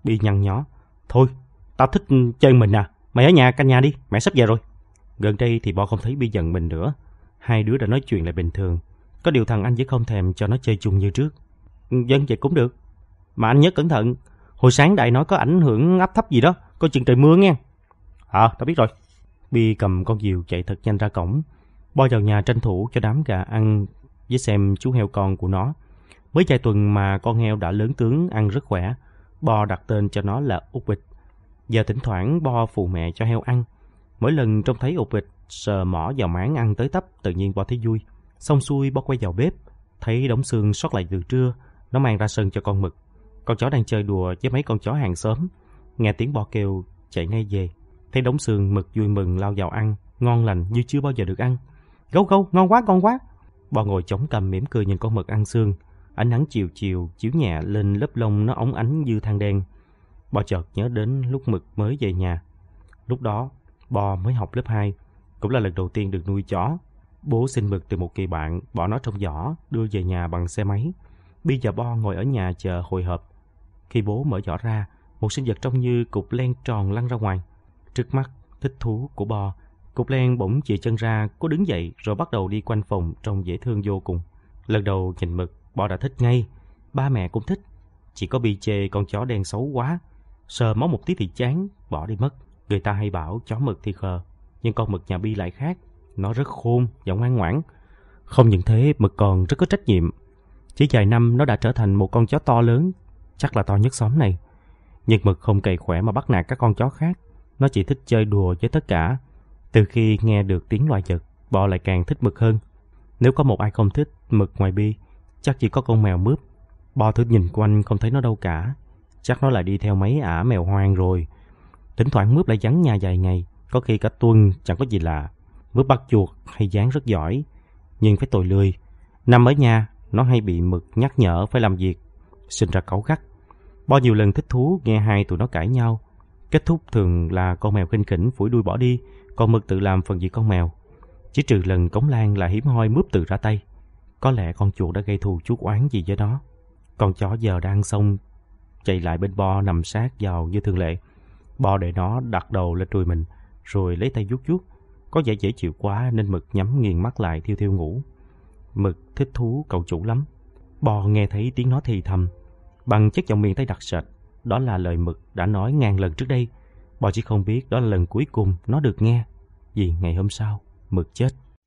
Bi nhăn nhó. Thôi, tao thích chơi mình à. Mày ở nhà canh nhà đi, mẹ sắp về rồi. Gần đây thì Bo không thấy Bi giận mình nữa. Hai đứa đã nói chuyện lại bình thường. Có điều thằng anh vẫn không thèm cho nó chơi chung như trước. Dân vậy cũng được. Mà anh nhớ cẩn thận. Hồi sáng Đại nói có ảnh hưởng áp thấp gì đó. Coi chừng trời mưa nghe. Ờ, à, tao biết rồi. Bi cầm con diều chạy thật nhanh ra cổng. Bo vào nhà tranh thủ cho đám gà ăn với xem chú heo con của nó. Mới vài tuần mà con heo đã lớn tướng, ăn rất khỏe. Bo đặt tên cho nó là Út Bịch. Giờ thỉnh thoảng Bo phụ mẹ cho heo ăn. Mỗi lần trông thấy Út Bịch sờ mỏ vào máng ăn tới tấp, tự nhiên Bo thấy vui. Xong xuôi Bo quay vào bếp, thấy đống xương sót lại từ trưa, nó mang ra sân cho con Mực. Con chó đang chơi đùa với mấy con chó hàng xóm. Nghe tiếng Bo kêu chạy ngay về. Thấy đống xương, Mực vui mừng lao vào ăn, ngon lành như chưa bao giờ được ăn. Gâu gâu, ngon quá, ngon quá. Bo ngồi chống cằm mỉm cười nhìn con Mực ăn xương. Ánh nắng chiều chiều chiếu nhẹ lên lớp lông nó óng ánh như than đen. Bo chợt nhớ đến lúc Mực mới về nhà. Lúc đó Bo mới học lớp hai, cũng là lần đầu tiên được nuôi chó. Bố xin Mực từ một kỳ bạn, bỏ nó trong giỏ, đưa về nhà bằng xe máy. Bi và Bo ngồi ở nhà chờ hồi hộp. Khi bố mở giỏ ra, một sinh vật trông như cục len tròn lăn ra ngoài. Trước mắt thích thú của Bo, cục len bỗng chìa chân ra, cố đứng dậy rồi bắt đầu đi quanh phòng trông dễ thương vô cùng. Lần đầu nhìn Mực, Bo đã thích ngay. Ba mẹ cũng thích. Chỉ có Bi chê con chó đen xấu quá, sờ mó một tí thì chán, bỏ đi mất. Người ta hay bảo chó Mực thì khờ, nhưng con Mực nhà Bi lại khác. Nó rất khôn và ngoan ngoãn. Không những thế, Mực còn rất có trách nhiệm. Chỉ vài năm nó đã trở thành một con chó to lớn, chắc là to nhất xóm này. Nhưng Mực không cày khỏe mà bắt nạt các con chó khác. Nó chỉ thích chơi đùa với tất cả. Từ khi nghe được tiếng loài vật, Bo lại càng thích Mực hơn. Nếu có một ai không thích Mực ngoài Bi, chắc chỉ có con mèo Mướp. Bo thử nhìn quanh không thấy nó đâu cả. Chắc nó lại đi theo mấy ả mèo hoang rồi. Thỉnh thoảng Mướp lại vắng nhà vài ngày, có khi cả tuần, chẳng có gì lạ. Mướp bắt chuột hay dán rất giỏi, nhưng phải tội lười. Nằm ở nhà, nó hay bị Mực nhắc nhở phải làm việc, sinh ra cáu gắt. Bo nhiều lần thích thú nghe hai tụi nó cãi nhau. Kết thúc thường là con mèo khinh khỉnh phủi đuôi bỏ đi, còn Mực tự làm phần việc con mèo. Chỉ trừ lần cống lan là hiếm hoi Mướp tự ra tay. Có lẽ con chuột đã gây thù chuốc oán gì với nó. Con chó giờ đã ăn xong, chạy lại bên Bo nằm sát vào như thường lệ. Bo để nó đặt đầu lên đùi mình, rồi lấy tay vuốt vuốt. Có vẻ dễ chịu quá nên Mực nhắm nghiền mắt lại thiêu thiêu ngủ. Mực thích thú cậu chủ lắm. Bo nghe thấy tiếng nó thì thầm bằng chất giọng miền Tây đặc sệt. Đó là lời Mực đã nói ngàn lần trước đây. Bo chỉ không biết đó là lần cuối cùng nó được nghe, vì ngày hôm sau Mực chết.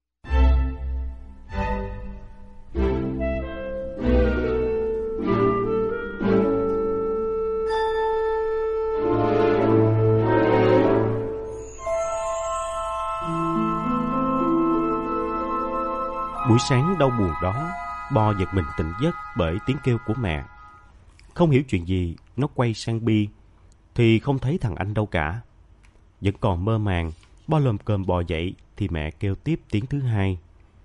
Buổi sáng đau buồn đó, Bo giật mình tỉnh giấc bởi tiếng kêu của mẹ. Không hiểu chuyện gì, nó quay sang Bi thì không thấy thằng anh đâu cả. Vẫn còn mơ màng, Bo lồm cồm bò dậy thì mẹ kêu tiếp tiếng thứ hai.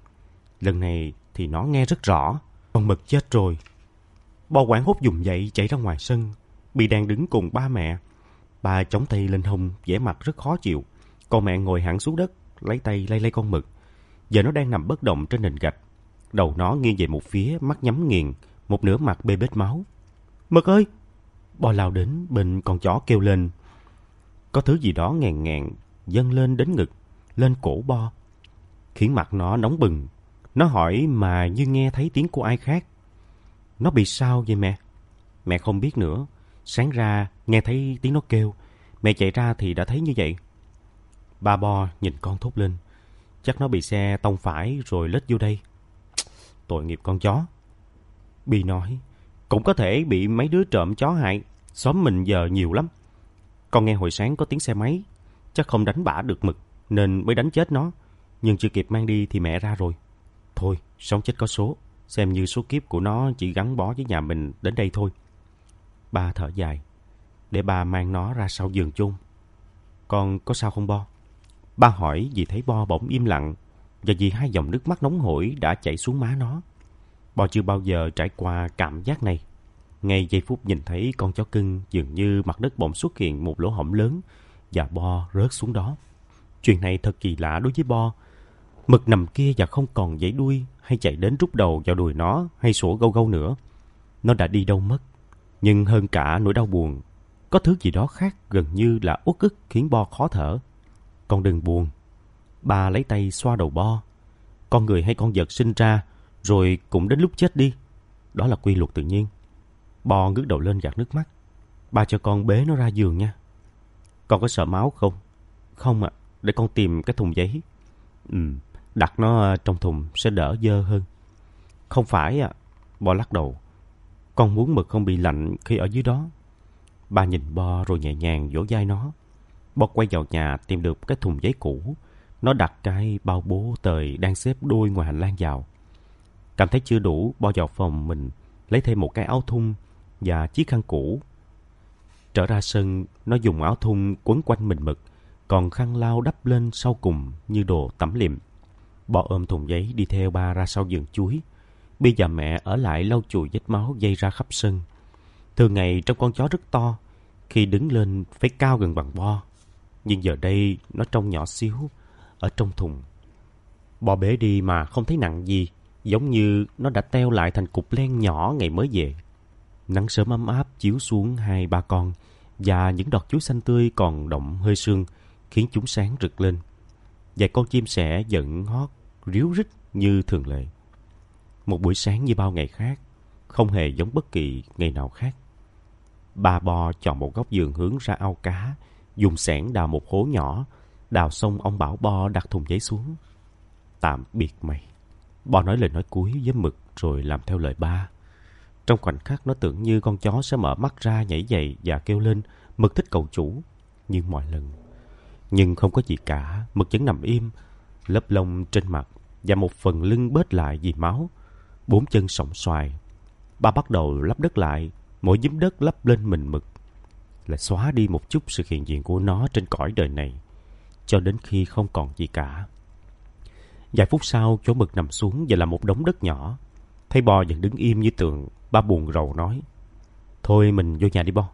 Lần này thì nó nghe rất rõ, con Mực chết rồi. Bo hoảng hốt vùng dậy chạy ra ngoài sân. Bi đang đứng cùng ba mẹ. Ba chống tay lên hông, vẻ mặt rất khó chịu. Còn mẹ ngồi hẳn xuống đất, lấy tay lay lay con Mực. Giờ nó đang nằm bất động trên nền gạch. Đầu nó nghiêng về một phía, mắt nhắm nghiền, một nửa mặt bê bết máu. Mực ơi! Bo lao đến bên con chó kêu lên. Có thứ gì đó ngàn ngàn dâng lên đến ngực, lên cổ Bo, khiến mặt nó nóng bừng. Nó hỏi mà như nghe thấy tiếng của ai khác. Nó bị sao vậy mẹ? Mẹ không biết nữa. Sáng ra nghe thấy tiếng nó kêu, mẹ chạy ra thì đã thấy như vậy. Ba Bo nhìn con thốt lên. Chắc nó bị xe tông phải rồi lết vô đây. Tội nghiệp con chó. Bi nói, cũng có thể bị mấy đứa trộm chó hại. Xóm mình giờ nhiều lắm. Con nghe hồi sáng có tiếng xe máy. Chắc không đánh bả được Mực nên mới đánh chết nó. Nhưng chưa kịp mang đi thì mẹ ra rồi. Thôi, sống chết có số. Xem như số kiếp của nó chỉ gắn bó với nhà mình đến đây thôi. Ba thở dài. Để ba mang nó ra sau giường chôn. Con có sao không Bo? Ba hỏi vì thấy Bo bỗng im lặng, và vì hai dòng nước mắt nóng hổi đã chảy xuống má nó. Bo chưa bao giờ trải qua cảm giác này. Ngay giây phút nhìn thấy con chó cưng, dường như mặt đất bỗng xuất hiện một lỗ hổng lớn, và Bo rớt xuống đó. Chuyện này thật kỳ lạ đối với Bo. Mực nằm kia và không còn vẫy đuôi, hay chạy đến rút đầu vào đùi nó, hay sủa gâu gâu nữa. Nó đã đi đâu mất. Nhưng hơn cả nỗi đau buồn, Có thứ gì đó khác gần như là uất ức khiến Bo khó thở. Con đừng buồn. Ba lấy tay xoa đầu Bo. Con người hay con vật sinh ra rồi cũng đến lúc chết đi. Đó là quy luật tự nhiên. Bo ngước đầu lên gạt nước mắt. Ba cho con bế nó ra giường nha. Con có sợ máu không? Không ạ, à, để con tìm cái thùng giấy. Ừ, đặt nó trong thùng sẽ đỡ dơ hơn. Không phải ạ, à. Bo lắc đầu. Con muốn Mực không bị lạnh khi ở dưới đó. Ba nhìn Bo rồi nhẹ nhàng vỗ vai nó. Bo quay vào nhà tìm được cái thùng giấy cũ. Nó đặt cái bao bố tời đang xếp đôi ngoài hành lang vào. Cảm thấy chưa đủ, Bo vào phòng mình lấy thêm một cái áo thun và chiếc khăn cũ. Trở ra sân, nó dùng áo thun quấn quanh mình Mực, còn khăn lau đắp lên sau cùng như đồ tẩm liệm. Bo ôm thùng giấy đi theo ba ra sau vườn chuối. Bi và mẹ ở lại lau chùi vết máu dây ra khắp sân. Thường ngày trông con chó rất to, khi đứng lên phải cao gần bằng Bo. Nhưng giờ đây nó trông nhỏ xíu ở trong thùng. Bo bế đi mà không thấy nặng gì, giống như nó đã teo lại thành cục len nhỏ ngày mới về. Nắng sớm ấm áp chiếu xuống hai ba con, và những đọt chuối xanh tươi còn đọng hơi sương khiến chúng sáng rực lên. Vài con chim sẻ vẫn hót ríu rít như thường lệ. Một buổi sáng như bao ngày khác, không hề giống bất kỳ ngày nào khác. Ba Bo chọn một góc vườn hướng ra ao cá, dùng xẻng đào một hố nhỏ. Đào xong ông bảo Bo đặt thùng giấy xuống. Tạm biệt mày. Bo nói lời nói cuối với Mực rồi làm theo lời ba. Trong khoảnh khắc nó tưởng như con chó sẽ mở mắt ra nhảy dậy và kêu lên Mực thích cậu chủ như mọi lần. Nhưng không có gì cả. Mực vẫn nằm im, lớp lông trên mặt và một phần lưng bết lại vì máu. Bốn chân sòng xoài. Ba bắt đầu lấp đất lại. Mỗi giấm đất lấp lên mình Mực là xóa đi một chút sự hiện diện của nó trên cõi đời này, cho đến khi không còn gì cả. Vài phút sau, chỗ Mực nằm xuống và là một đống đất nhỏ. Thấy Bo vẫn đứng im như tượng, ba buồn rầu nói: Thôi mình vô nhà đi Bo.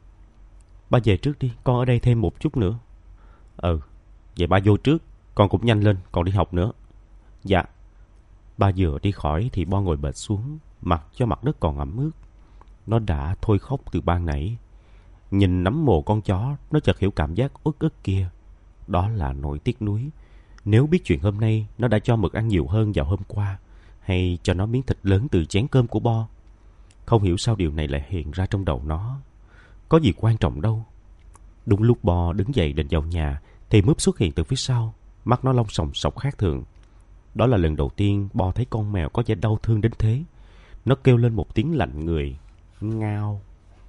Ba về trước đi, con ở đây thêm một chút nữa. Ừ, vậy ba vô trước, con cũng nhanh lên, còn đi học nữa. Dạ. Ba vừa đi khỏi thì Bo ngồi bệt xuống, mặc cho mặt đất còn ẩm ướt. Nó đã thôi khóc từ ban nãy. Nhìn nắm mồ con chó, nó chợt hiểu cảm giác uất ức kia. Đó là nỗi tiếc nuối. Nếu biết chuyện hôm nay nó đã cho Mực ăn nhiều hơn vào hôm qua, hay cho nó miếng thịt lớn từ chén cơm của Bo. Không hiểu sao điều này lại hiện ra trong đầu nó. Có gì quan trọng đâu. Đúng lúc Bo đứng dậy định vào nhà thì Mướp xuất hiện từ phía sau. Mắt nó long sòng sọc khác thường. Đó là lần đầu tiên Bo thấy con mèo có vẻ đau thương đến thế. Nó kêu lên một tiếng lạnh người. Ngao.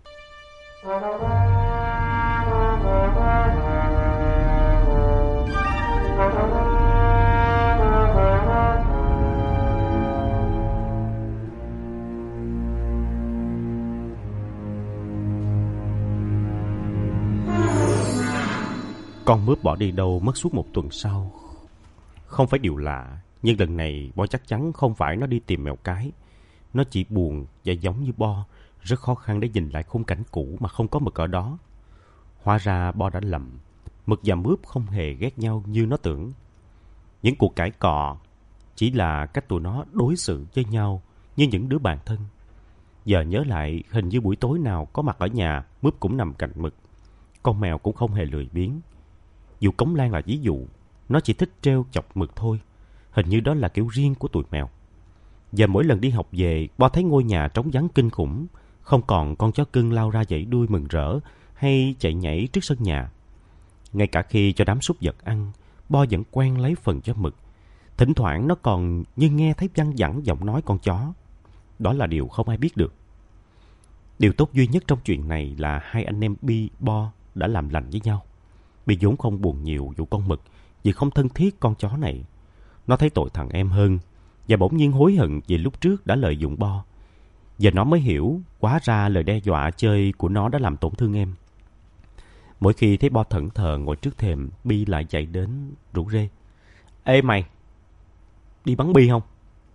Con Mướp bỏ đi đâu mất suốt một tuần sau. Không phải điều lạ, nhưng lần này Bo chắc chắn không phải nó đi tìm mèo cái. Nó chỉ buồn và giống như Bo, rất khó khăn để nhìn lại khung cảnh cũ mà không có Mực ở đó. Hóa ra Bo đã lầm. Mực và Mướp không hề ghét nhau như nó tưởng. Những cuộc cãi cọ chỉ là cách tụi nó đối xử với nhau như những đứa bạn thân. Giờ nhớ lại, hình như buổi tối nào có mặt ở nhà, Mướp cũng nằm cạnh Mực. Con mèo cũng không hề lười biếng. Dù Cống Lan là ví dụ, nó chỉ thích trêu chọc Mực thôi. Hình như đó là kiểu riêng của tụi mèo. Và mỗi lần đi học về, Bo thấy ngôi nhà trống vắng kinh khủng. Không còn con chó cưng lao ra dãy đuôi mừng rỡ hay chạy nhảy trước sân nhà. Ngay cả khi cho đám súc vật ăn, Bo vẫn quen lấy phần cho Mực. Thỉnh thoảng nó còn như nghe thấy văng vẳng giọng nói con chó. Đó là điều không ai biết được. Điều tốt duy nhất trong chuyện này là hai anh em Bi, Bo đã làm lành với nhau. Bi vốn không buồn nhiều vụ con Mực vì không thân thiết con chó này. Nó thấy tội thằng em hơn và bỗng nhiên hối hận vì lúc trước đã lợi dụng Bo. Giờ nó mới hiểu, hóa ra lời đe dọa chơi của nó đã làm tổn thương em. Mỗi khi thấy Bo thẫn thờ ngồi trước thềm, Bi lại chạy đến rủ rê: Ê mày, đi bắn bi không?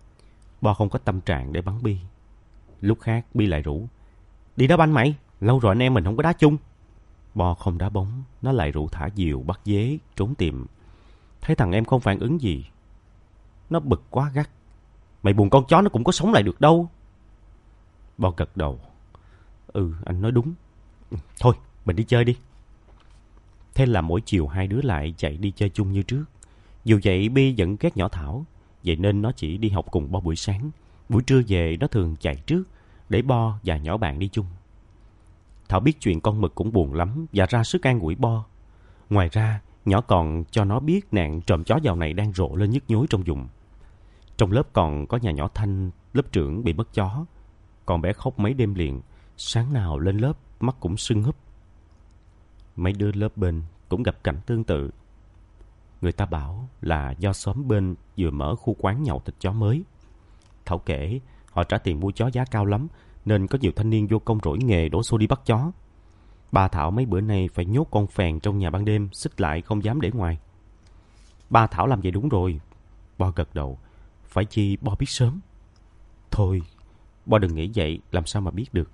Bo không có tâm trạng để bắn bi. Lúc khác Bi lại rủ: Đi đá banh mày, lâu rồi anh em mình không có đá chung. Bo không đá bóng, nó lại rủ thả diều, bắt dế, trốn tìm. Thấy thằng em không phản ứng gì, nó bực quá gắt: Mày buồn con chó nó cũng có sống lại được đâu. Bo gật đầu: Ừ, anh nói đúng. Thôi, mình đi chơi đi. Thế là mỗi chiều hai đứa lại chạy đi chơi chung như trước. Dù vậy Bi vẫn ghét nhỏ Thảo, vậy nên nó chỉ đi học cùng Bo buổi sáng. Buổi trưa về nó thường chạy trước, để Bo và nhỏ bạn đi chung. Thảo biết chuyện con mực cũng buồn lắm và ra sức an ủi Bo. Ngoài ra, nhỏ còn cho nó biết nạn trộm chó dạo này đang rộ lên nhức nhối trong vùng. Trong lớp còn có nhà nhỏ Thanh, lớp trưởng bị mất chó. Con bé khóc mấy đêm liền, sáng nào lên lớp mắt cũng sưng húp. Mấy đứa lớp bên cũng gặp cảnh tương tự. Người ta bảo là do xóm bên vừa mở khu quán nhậu thịt chó mới. Thảo kể họ trả tiền mua chó giá cao lắm, nên có nhiều thanh niên vô công rỗi nghề đổ xô đi bắt chó. Ba Thảo mấy bữa nay phải nhốt con phèn trong nhà ban đêm, xích lại không dám để ngoài. Ba Thảo làm vậy đúng rồi. Bo gật đầu. Phải chi Bo biết sớm. Thôi, Bo đừng nghĩ vậy, làm sao mà biết được.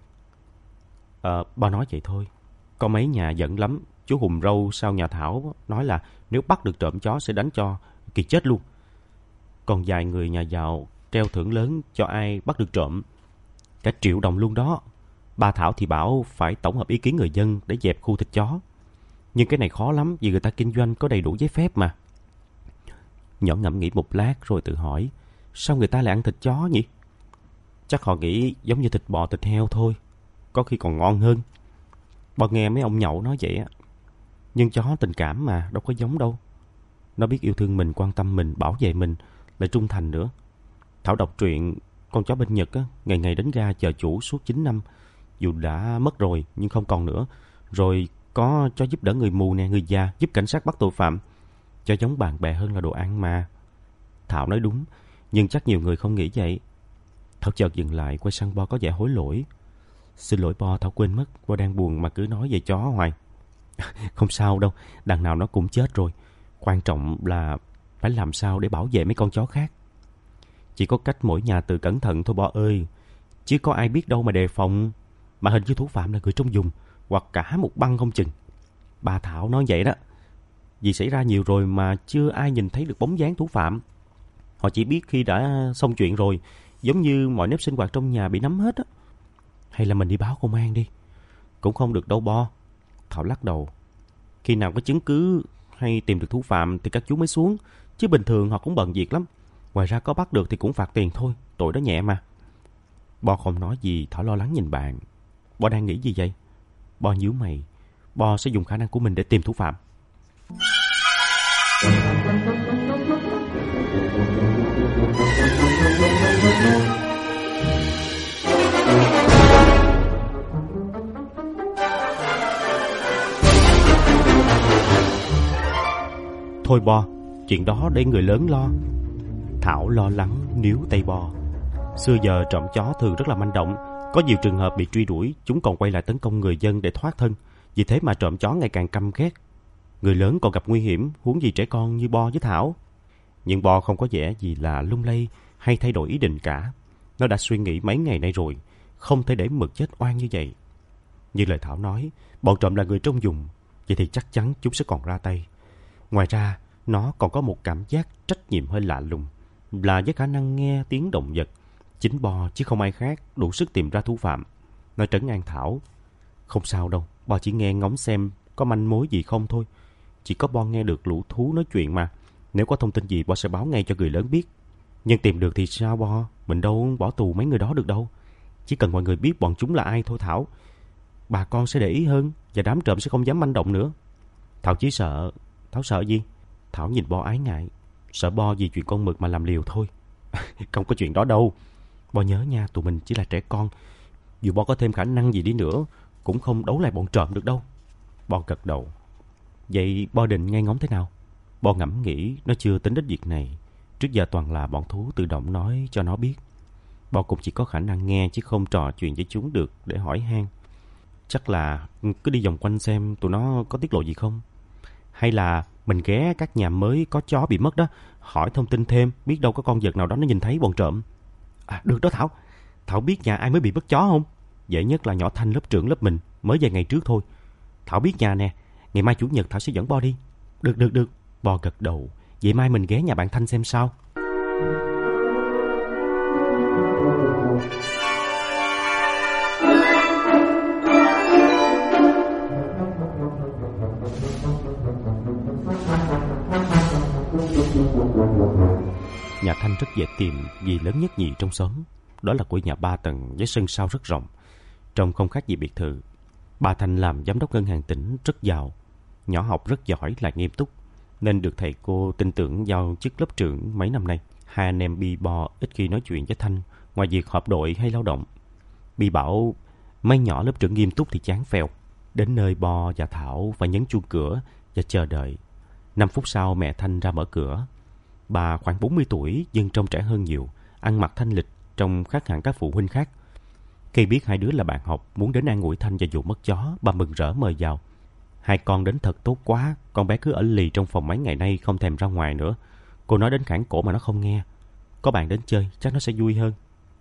Ờ, Bo nói vậy thôi. Có mấy nhà giận lắm. Chú Hùng Râu sau nhà Thảo nói là nếu bắt được trộm chó sẽ đánh cho kỳ chết luôn. Còn vài người nhà giàu treo thưởng lớn cho ai bắt được trộm, cả triệu đồng luôn đó. Ba Thảo thì bảo phải tổng hợp ý kiến người dân để dẹp khu thịt chó. Nhưng cái này khó lắm vì người ta kinh doanh có đầy đủ giấy phép mà. Nhỏ ngẫm nghĩ một lát rồi tự hỏi, sao người ta lại ăn thịt chó nhỉ? Chắc họ nghĩ giống như thịt bò thịt heo thôi, có khi còn ngon hơn. Bo nghe mấy ông nhậu nói vậy á. Nhưng chó tình cảm mà, đâu có giống đâu. Nó biết yêu thương mình, quan tâm mình, bảo vệ mình, lại trung thành nữa. Thảo đọc truyện con chó bên Nhật á, ngày ngày đến ga chờ chủ suốt chín năm. Dù đã mất rồi nhưng không còn nữa. Rồi có chó giúp đỡ người mù nè, người già, giúp cảnh sát bắt tội phạm. Chó giống bạn bè hơn là đồ ăn mà. Thảo nói đúng, nhưng chắc nhiều người không nghĩ vậy. Thảo chợt dừng lại, quay sang Bo có vẻ hối lỗi. Xin lỗi Bo, Thảo quên mất, Bo đang buồn mà cứ nói về chó hoài. Không sao đâu, đằng nào nó cũng chết rồi. Quan trọng là phải làm sao để bảo vệ mấy con chó khác. Chỉ có cách mỗi nhà tự cẩn thận thôi Bo ơi. Chứ có ai biết đâu mà đề phòng. Mà hình như thủ phạm là người trong vùng, hoặc cả một băng không chừng. Bà Thảo nói vậy đó. Vì xảy ra nhiều rồi mà chưa ai nhìn thấy được bóng dáng thủ phạm. Họ chỉ biết khi đã xong chuyện rồi, giống như mọi nếp sinh hoạt trong nhà bị nắm hết á. Hay là mình đi báo công an đi? Cũng không được đâu Bo. Thảo lắc đầu. Khi nào có chứng cứ hay tìm được thủ phạm thì các chú mới xuống. Chứ bình thường họ cũng bận việc lắm. Ngoài ra có bắt được thì cũng phạt tiền thôi. Tội đó nhẹ mà. Bo không nói gì. Thảo lo lắng nhìn bạn. Bo đang nghĩ gì vậy? Bo nhíu mày. Bo sẽ dùng khả năng của mình để tìm thủ phạm. Thôi Bo, chuyện đó để người lớn lo. Thảo lo lắng níu tay Bo. Xưa giờ trộm chó thường rất là manh động. Có nhiều trường hợp bị truy đuổi, chúng còn quay lại tấn công người dân để thoát thân. Vì thế mà trộm chó ngày càng căm ghét. Người lớn còn gặp nguy hiểm, huống gì trẻ con như Bo với Thảo. Nhưng Bo không có vẻ gì là lung lay hay thay đổi ý định cả. Nó đã suy nghĩ mấy ngày nay rồi, không thể để Mực chết oan như vậy. Như lời Thảo nói, bọn trộm là người trong vùng, vậy thì chắc chắn chúng sẽ còn ra tay. Ngoài ra, nó còn có một cảm giác trách nhiệm hơi lạ lùng, là với khả năng nghe tiếng động vật. Chính Bo chứ không ai khác đủ sức tìm ra thủ phạm. Nó trấn an Thảo. Không sao đâu, Bo chỉ nghe ngóng xem có manh mối gì không thôi. Chỉ có Bo nghe được lũ thú nói chuyện mà. Nếu có thông tin gì Bo sẽ báo ngay cho người lớn biết. Nhưng tìm được thì sao Bo? Mình đâu bỏ tù mấy người đó được đâu. Chỉ cần mọi người biết bọn chúng là ai thôi Thảo. Bà con sẽ để ý hơn, và đám trộm sẽ không dám manh động nữa. Thảo chỉ sợ. Thảo sợ gì? Thảo nhìn Bo ái ngại. Sợ Bo vì chuyện con Mực mà làm liều thôi. Không có chuyện đó đâu. Bo nhớ nha, tụi mình chỉ là trẻ con. Dù Bo có thêm khả năng gì đi nữa, cũng không đấu lại bọn trộm được đâu. Bo gật đầu. Vậy Bo định nghe ngóng thế nào? Bo ngẫm nghĩ nó chưa tính đến việc này. Trước giờ toàn là bọn thú tự động nói cho nó biết. Bo cũng chỉ có khả năng nghe chứ không trò chuyện với chúng được để hỏi han. Chắc là cứ đi vòng quanh xem tụi nó có tiết lộ gì không. Hay là mình ghé các nhà mới có chó bị mất đó, hỏi thông tin thêm, biết đâu có con vật nào đó nó nhìn thấy bọn trộm. À được đó Thảo. Thảo biết nhà ai mới bị mất chó không? Dễ nhất là nhỏ Thanh lớp trưởng lớp mình, mới vài ngày trước thôi. Thảo biết nhà nè, ngày mai chủ nhật Thảo sẽ dẫn Bo đi. Được được được. Bo gật đầu. Vậy mai mình ghé nhà bạn Thanh xem sao. rất dễ tìm vì lớn nhất nhì trong xóm. Đó là của nhà ba tầng với sân sau rất rộng, trông không khác gì biệt thự. Bà Thanh làm giám đốc ngân hàng tỉnh, rất giàu. Nhỏ học rất giỏi, lại nghiêm túc, nên được thầy cô tin tưởng giao chức lớp trưởng mấy năm nay. Hai anh em Bi Bo ít khi nói chuyện với Thanh ngoài việc họp đội hay lao động. Bi bảo mấy nhỏ lớp trưởng nghiêm túc thì chán phèo. Đến nơi Bo và Thảo phải nhấn chuông cửa và chờ đợi. Năm phút sau mẹ Thanh ra mở cửa. Bà khoảng bốn mươi tuổi nhưng trông trẻ hơn nhiều, ăn mặc thanh lịch, trông khác hẳn các phụ huynh khác. Khi biết hai đứa là bạn học muốn đến an ủi Thanh và dụ mất chó, bà mừng rỡ mời vào. Hai con đến thật tốt quá, con bé cứ ở lì trong phòng mấy ngày nay không thèm ra ngoài nữa. Cô nói đến khản cổ mà nó không nghe. Có bạn đến chơi chắc nó sẽ vui hơn.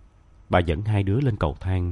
Bà dẫn hai đứa lên cầu thang.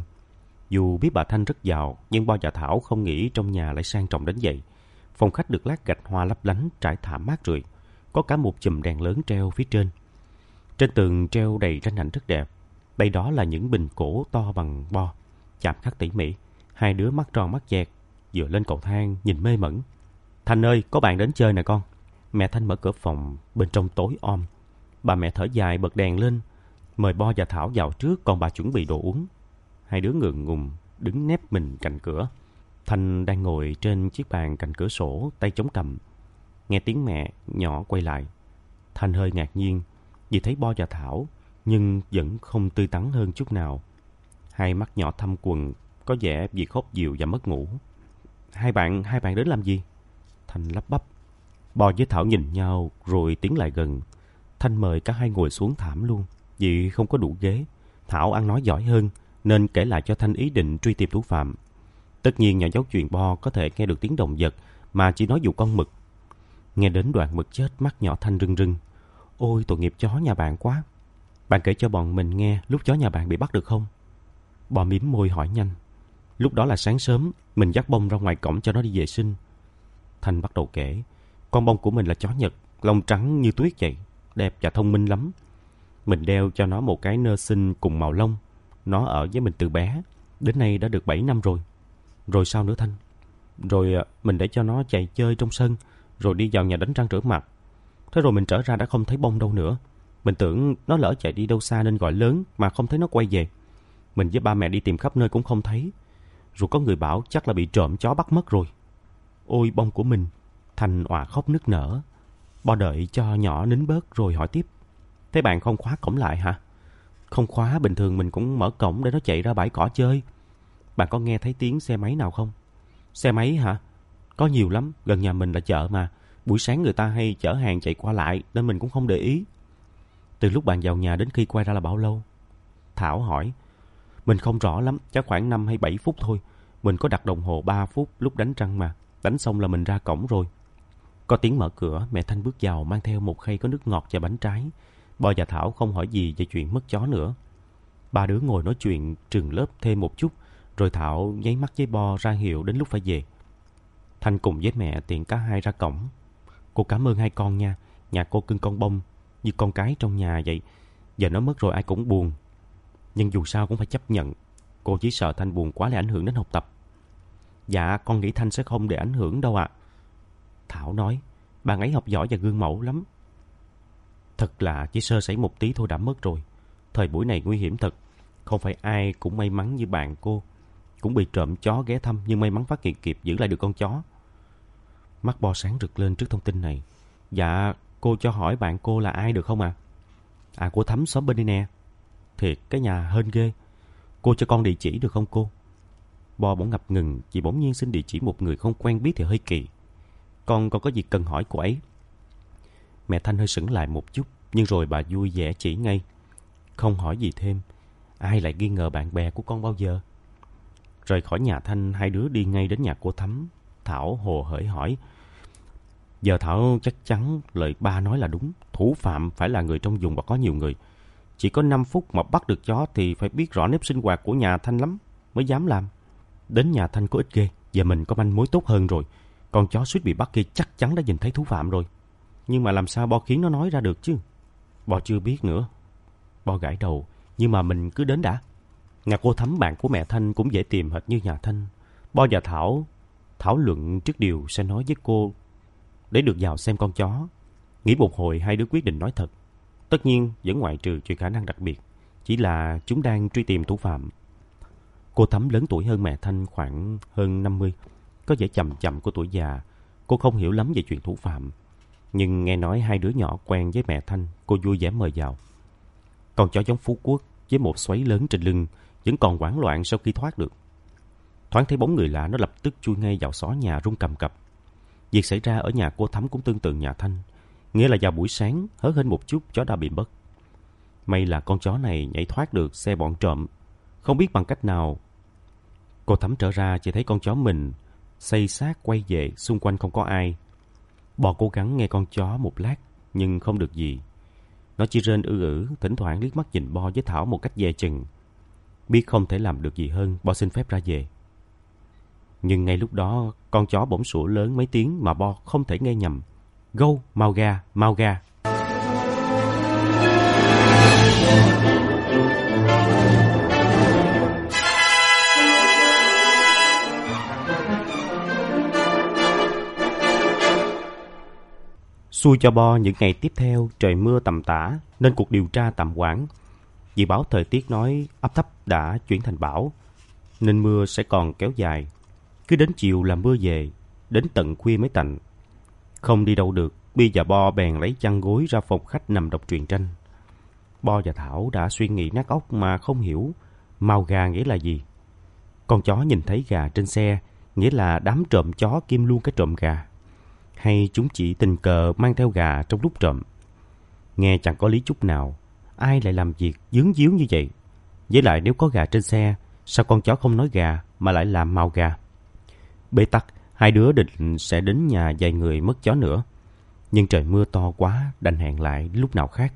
Dù biết bà Thanh rất giàu, nhưng Bo và Thảo không nghĩ trong nhà lại sang trọng đến vậy. Phòng khách được lát gạch hoa lấp lánh, trải thảm mát rượi. Có cả một chùm đèn lớn treo phía trên. Trên tường treo đầy tranh ảnh rất đẹp. Đây đó là những bình cổ to bằng Bo, chạm khắc tỉ mỉ. Hai đứa mắt tròn mắt dẹt, dựa lên cầu thang nhìn mê mẩn. Thanh ơi, có bạn đến chơi nè con. Mẹ Thanh mở cửa phòng, bên trong tối om. Bà mẹ thở dài bật đèn lên, mời Bo và Thảo vào trước, còn bà chuẩn bị đồ uống. Hai đứa ngượng ngùng đứng nép mình cạnh cửa. Thanh đang ngồi trên chiếc bàn cạnh cửa sổ, tay chống cằm. Nghe tiếng mẹ, nhỏ quay lại. Thanh hơi ngạc nhiên vì thấy Bo và Thảo, nhưng vẫn không tươi tắn hơn chút nào. Hai mắt nhỏ thâm quầng, có vẻ vì khóc nhiều và mất ngủ. Hai bạn, hai bạn đến làm gì? Thanh lắp bắp. Bo với Thảo nhìn nhau rồi tiến lại gần. Thanh mời cả hai ngồi xuống thảm luôn, vì không có đủ ghế. Thảo ăn nói giỏi hơn nên kể lại cho Thanh ý định truy tìm thủ phạm. Tất nhiên nhỏ giấu chuyện Bo có thể nghe được tiếng động vật mà chỉ nói dụ con mực. Nghe đến đoạn mực chết, mắt nhỏ Thanh rưng rưng. Ôi, tội nghiệp chó nhà bạn quá. Bạn kể cho bọn mình nghe lúc chó nhà bạn bị bắt được không? Bo mím môi hỏi nhanh. Lúc đó là sáng sớm, mình dắt Bông ra ngoài cổng cho nó đi vệ sinh. Thanh bắt đầu kể. Con Bông của mình là chó Nhật, lông trắng như tuyết vậy, đẹp và thông minh lắm. Mình đeo cho nó một cái nơ sinh cùng màu lông. Nó ở với mình từ bé, đến nay đã được bảy năm rồi. Rồi sao nữa Thanh? Rồi mình để cho nó chạy chơi trong sân, rồi đi vào nhà đánh răng rửa mặt. Thế rồi mình trở ra đã không thấy Bông đâu nữa. Mình tưởng nó lỡ chạy đi đâu xa nên gọi lớn mà không thấy nó quay về. Mình với ba mẹ đi tìm khắp nơi cũng không thấy. Rồi có người bảo chắc là bị trộm chó bắt mất rồi. Ôi Bông của mình. Thanh òa khóc nức nở. Bo đợi cho nhỏ nín bớt rồi hỏi tiếp. Thế bạn không khóa cổng lại hả? Không khóa, bình thường mình cũng mở cổng để nó chạy ra bãi cỏ chơi. Bạn có nghe thấy tiếng xe máy nào không? Xe máy hả? Có nhiều lắm, gần nhà mình là chợ mà. Buổi sáng người ta hay chở hàng chạy qua lại nên mình cũng không để ý. Từ lúc bạn vào nhà đến khi quay ra là bao lâu? Thảo hỏi. Mình không rõ lắm, chắc khoảng năm hay bảy phút thôi. Mình có đặt đồng hồ ba phút lúc đánh răng mà. Đánh xong là mình ra cổng rồi. Có tiếng mở cửa, mẹ Thanh bước vào mang theo một khay có nước ngọt và bánh trái. Bo và Thảo không hỏi gì về chuyện mất chó nữa. Ba đứa ngồi nói chuyện trường lớp thêm một chút, rồi Thảo nháy mắt với Bo ra hiệu đến lúc phải về. Thanh cùng với mẹ tiện cả hai ra cổng. Cô cảm ơn hai con nha, nhà cô cưng con Bông như con cái trong nhà vậy. Giờ nó mất rồi ai cũng buồn. Nhưng dù sao cũng phải chấp nhận. Cô chỉ sợ Thanh buồn quá lại ảnh hưởng đến học tập. Dạ, con nghĩ Thanh sẽ không để ảnh hưởng đâu ạ. Thảo nói, bạn ấy học giỏi và gương mẫu lắm. Thật là chỉ sơ sẩy một tí thôi đã mất rồi. Thời buổi này nguy hiểm thật. Không phải ai cũng may mắn như bạn cô. Cũng bị trộm chó ghé thăm nhưng may mắn phát hiện kịp giữ lại được con chó. Mắt Bo sáng rực lên trước thông tin này. Dạ, cô cho hỏi bạn cô là ai được không ạ? À? à, cô Thắm xóm bên đây nè. Thiệt, cái nhà hên ghê. Cô cho con địa chỉ được không cô? Bo bỗng ngập ngừng vì bỗng nhiên xin địa chỉ một người không quen biết thì hơi kỳ. Con còn có gì cần hỏi cô ấy? Mẹ Thanh hơi sững lại một chút, nhưng rồi bà vui vẻ chỉ ngay. Không hỏi gì thêm. Ai lại nghi ngờ bạn bè của con bao giờ? Rời khỏi nhà Thanh, hai đứa đi ngay đến nhà cô Thắm. Thảo hồ hởi hỏi. Giờ Thảo chắc chắn lời ba nói là đúng. Thủ phạm phải là người trong vùng và có nhiều người. Chỉ có năm phút mà bắt được chó thì phải biết rõ nếp sinh hoạt của nhà Thanh lắm mới dám làm. Đến nhà Thanh có ít ghê. Giờ mình có manh mối tốt hơn rồi. Con chó suýt bị bắt kia chắc chắn đã nhìn thấy thủ phạm rồi. Nhưng mà làm sao Bo khiến nó nói ra được chứ? Bo chưa biết nữa. Bo gãi đầu. Nhưng mà mình cứ đến đã. Nhà cô Thắm bạn của mẹ Thanh cũng dễ tìm hệt như nhà Thanh. Bo và Thảo thảo luận trước điều sẽ nói với cô để được vào xem con chó. Nghĩ một hồi hai đứa quyết định nói thật. Tất nhiên vẫn ngoại trừ chuyện khả năng đặc biệt, chỉ là chúng đang truy tìm thủ phạm. Cô Thắm lớn tuổi hơn mẹ Thanh khoảng hơn năm mươi, có vẻ chậm chậm của tuổi già. Cô không hiểu lắm về chuyện thủ phạm, nhưng nghe nói hai đứa nhỏ quen với mẹ Thanh, cô vui vẻ mời vào. Con chó giống Phú Quốc với một xoáy lớn trên lưng vẫn còn hoảng loạn sau khi thoát được. Thoáng thấy bóng người lạ, nó lập tức chui ngay vào xó nhà run cầm cập. Việc xảy ra ở nhà cô Thắm cũng tương tự nhà Thanh, nghĩa là vào buổi sáng hớ hênh một chút chó đã bị mất. May là con chó này nhảy thoát được xe bọn trộm, không biết bằng cách nào. Cô Thắm trở ra chỉ thấy con chó mình xây xác quay về, xung quanh không có ai. Bò cố gắng nghe con chó một lát nhưng không được gì. Nó chỉ rên ư ử, thỉnh thoảng liếc mắt nhìn Bo với Thảo một cách dè chừng. Biết không thể làm được gì hơn, Bo xin phép ra về. Nhưng ngay lúc đó, con chó bỗng sủa lớn mấy tiếng mà Bo không thể nghe nhầm. Gâu, mau ga, mau ga. Xui cho Bo, những ngày tiếp theo trời mưa tầm tã nên cuộc điều tra tạm hoãn. Dự báo thời tiết nói áp thấp đã chuyển thành bão nên mưa sẽ còn kéo dài. Cứ đến chiều là mưa về, đến tận khuya mới tạnh. Không đi đâu được, Bi và Bo bèn lấy chăn gối ra phòng khách nằm đọc truyện tranh. Bo và Thảo đã suy nghĩ nát óc mà không hiểu màu gà nghĩa là gì. Con chó nhìn thấy gà trên xe nghĩa là đám trộm chó kiêm luôn cái trộm gà, hay chúng chỉ tình cờ mang theo gà trong lúc trộm. Nghe chẳng có lý chút nào, ai lại làm việc dướng díu như vậy. Với lại nếu có gà trên xe, sao con chó không nói gà mà lại làm màu gà? Bế tắc, hai đứa định sẽ đến nhà vài người mất chó nữa, nhưng trời mưa to quá, đành hẹn lại lúc nào khác.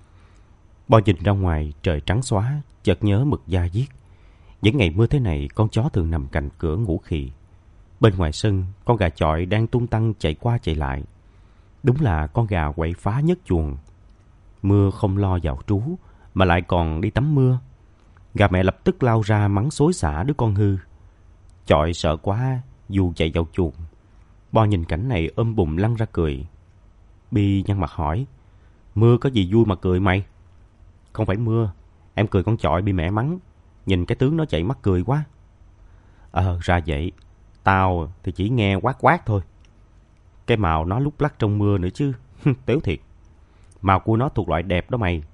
Bo nhìn ra ngoài, trời trắng xóa, chợt nhớ mực da diết. Những ngày mưa thế này, con chó thường nằm cạnh cửa ngủ khì. Bên ngoài sân, con gà chọi đang tung tăng chạy qua chạy lại. Đúng là con gà quậy phá nhất chuồng. Mưa không lo vào trú, mà lại còn đi tắm mưa. Gà mẹ lập tức lao ra mắng xối xả đứa con hư. Chọi sợ quá, dù chạy vào chuồng. Bo nhìn cảnh này ôm bụng lăn ra cười. Bi nhăn mặt hỏi, mưa có gì vui mà cười mày? Không phải mưa, em cười con chọi bị mẹ mắng. Nhìn cái tướng nó chạy mắc cười quá. Ờ, ra vậy. Tao thì chỉ nghe quát quát thôi. Cái màu nó lúc lắc trong mưa nữa chứ. Tếu thiệt. Màu của nó thuộc loại đẹp đó mày.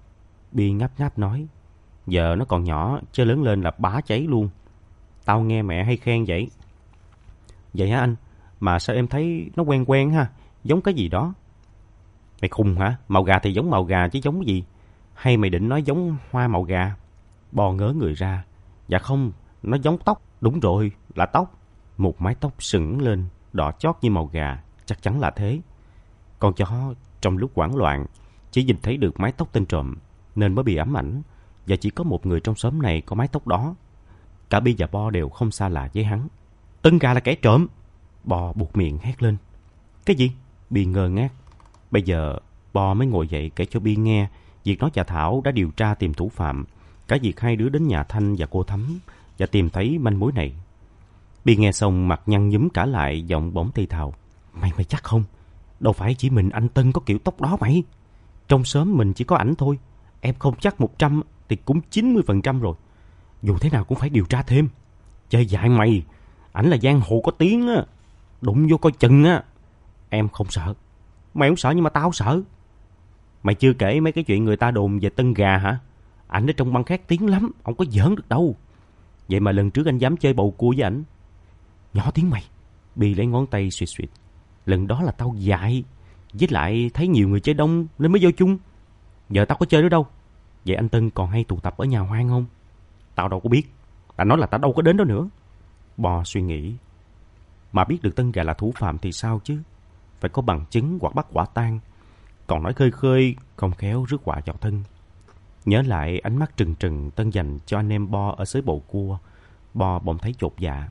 Bi ngáp ngáp nói, giờ nó còn nhỏ, chứ lớn lên là bá cháy luôn. Tao nghe mẹ hay khen vậy. Vậy hả anh? Mà sao em thấy nó quen quen ha? Giống cái gì đó. Mày khùng hả? Màu gà thì giống màu gà chứ giống cái gì? Hay mày định nói giống hoa màu gà? Bò ngớ người ra. Dạ không, nó giống tóc. Đúng rồi, là tóc. Một mái tóc sừng lên, đỏ chót như màu gà. Chắc chắn là thế. Con chó trong lúc hoảng loạn chỉ nhìn thấy được mái tóc tên trộm nên mới bị ám ảnh. Và chỉ có một người trong xóm này có mái tóc đó. Cả Bi và Bo đều không xa lạ với hắn. Tân gà là kẻ trộm. Bo buột miệng hét lên. Cái gì? Bi ngơ ngác. Bây giờ Bo mới ngồi dậy kể cho Bi nghe việc nó và Thảo đã điều tra tìm thủ phạm, cả việc hai đứa đến nhà Thanh và cô Thắm và tìm thấy manh mối này. Bi nghe xong mặt nhăn nhúm cả lại, giọng bỗng thì thào. Mày mày chắc không? Đâu phải chỉ mình anh Tân có kiểu tóc đó mày. Trong xóm mình chỉ có ảnh thôi. Em không chắc một trăm thì cũng chín mươi phần trăm rồi. Dù thế nào cũng phải điều tra thêm. Chơi dại mày. Ảnh là giang hồ có tiếng á. Đụng vô coi chừng á. Em không sợ. Mày không sợ nhưng mà tao sợ. Mày chưa kể mấy cái chuyện người ta đồn về Tân gà hả? Ảnh ở trong băng khác tiếng lắm. Không có giỡn được đâu. Vậy mà lần trước anh dám chơi bầu cua với ảnh. Nhỏ tiếng mày. Bi lấy ngón tay xuyệt xuyệt. Lần đó là tao dại. Với lại thấy nhiều người chơi đông nên mới vô chung. Giờ tao có chơi nữa đâu. Vậy anh Tân còn hay tụ tập ở nhà Hoang không? Tao đâu có biết. Tao nói là tao đâu có đến đó nữa. Bò suy nghĩ. Mà biết được Tân gà là thủ phạm thì sao chứ? Phải có bằng chứng hoặc bắt quả tang. Còn nói khơi khơi không khéo rước họa vào thân. Nhớ lại ánh mắt trừng trừng Tân dành cho anh em Bo ở xới bầu cua. Bo bỗng thấy chột dạ.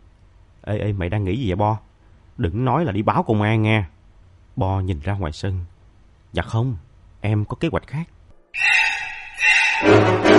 Ê ê mày đang nghĩ gì vậy Bo? Đừng nói là đi báo công an nha. Bo nhìn ra ngoài sân. Dạ không, em có kế hoạch khác.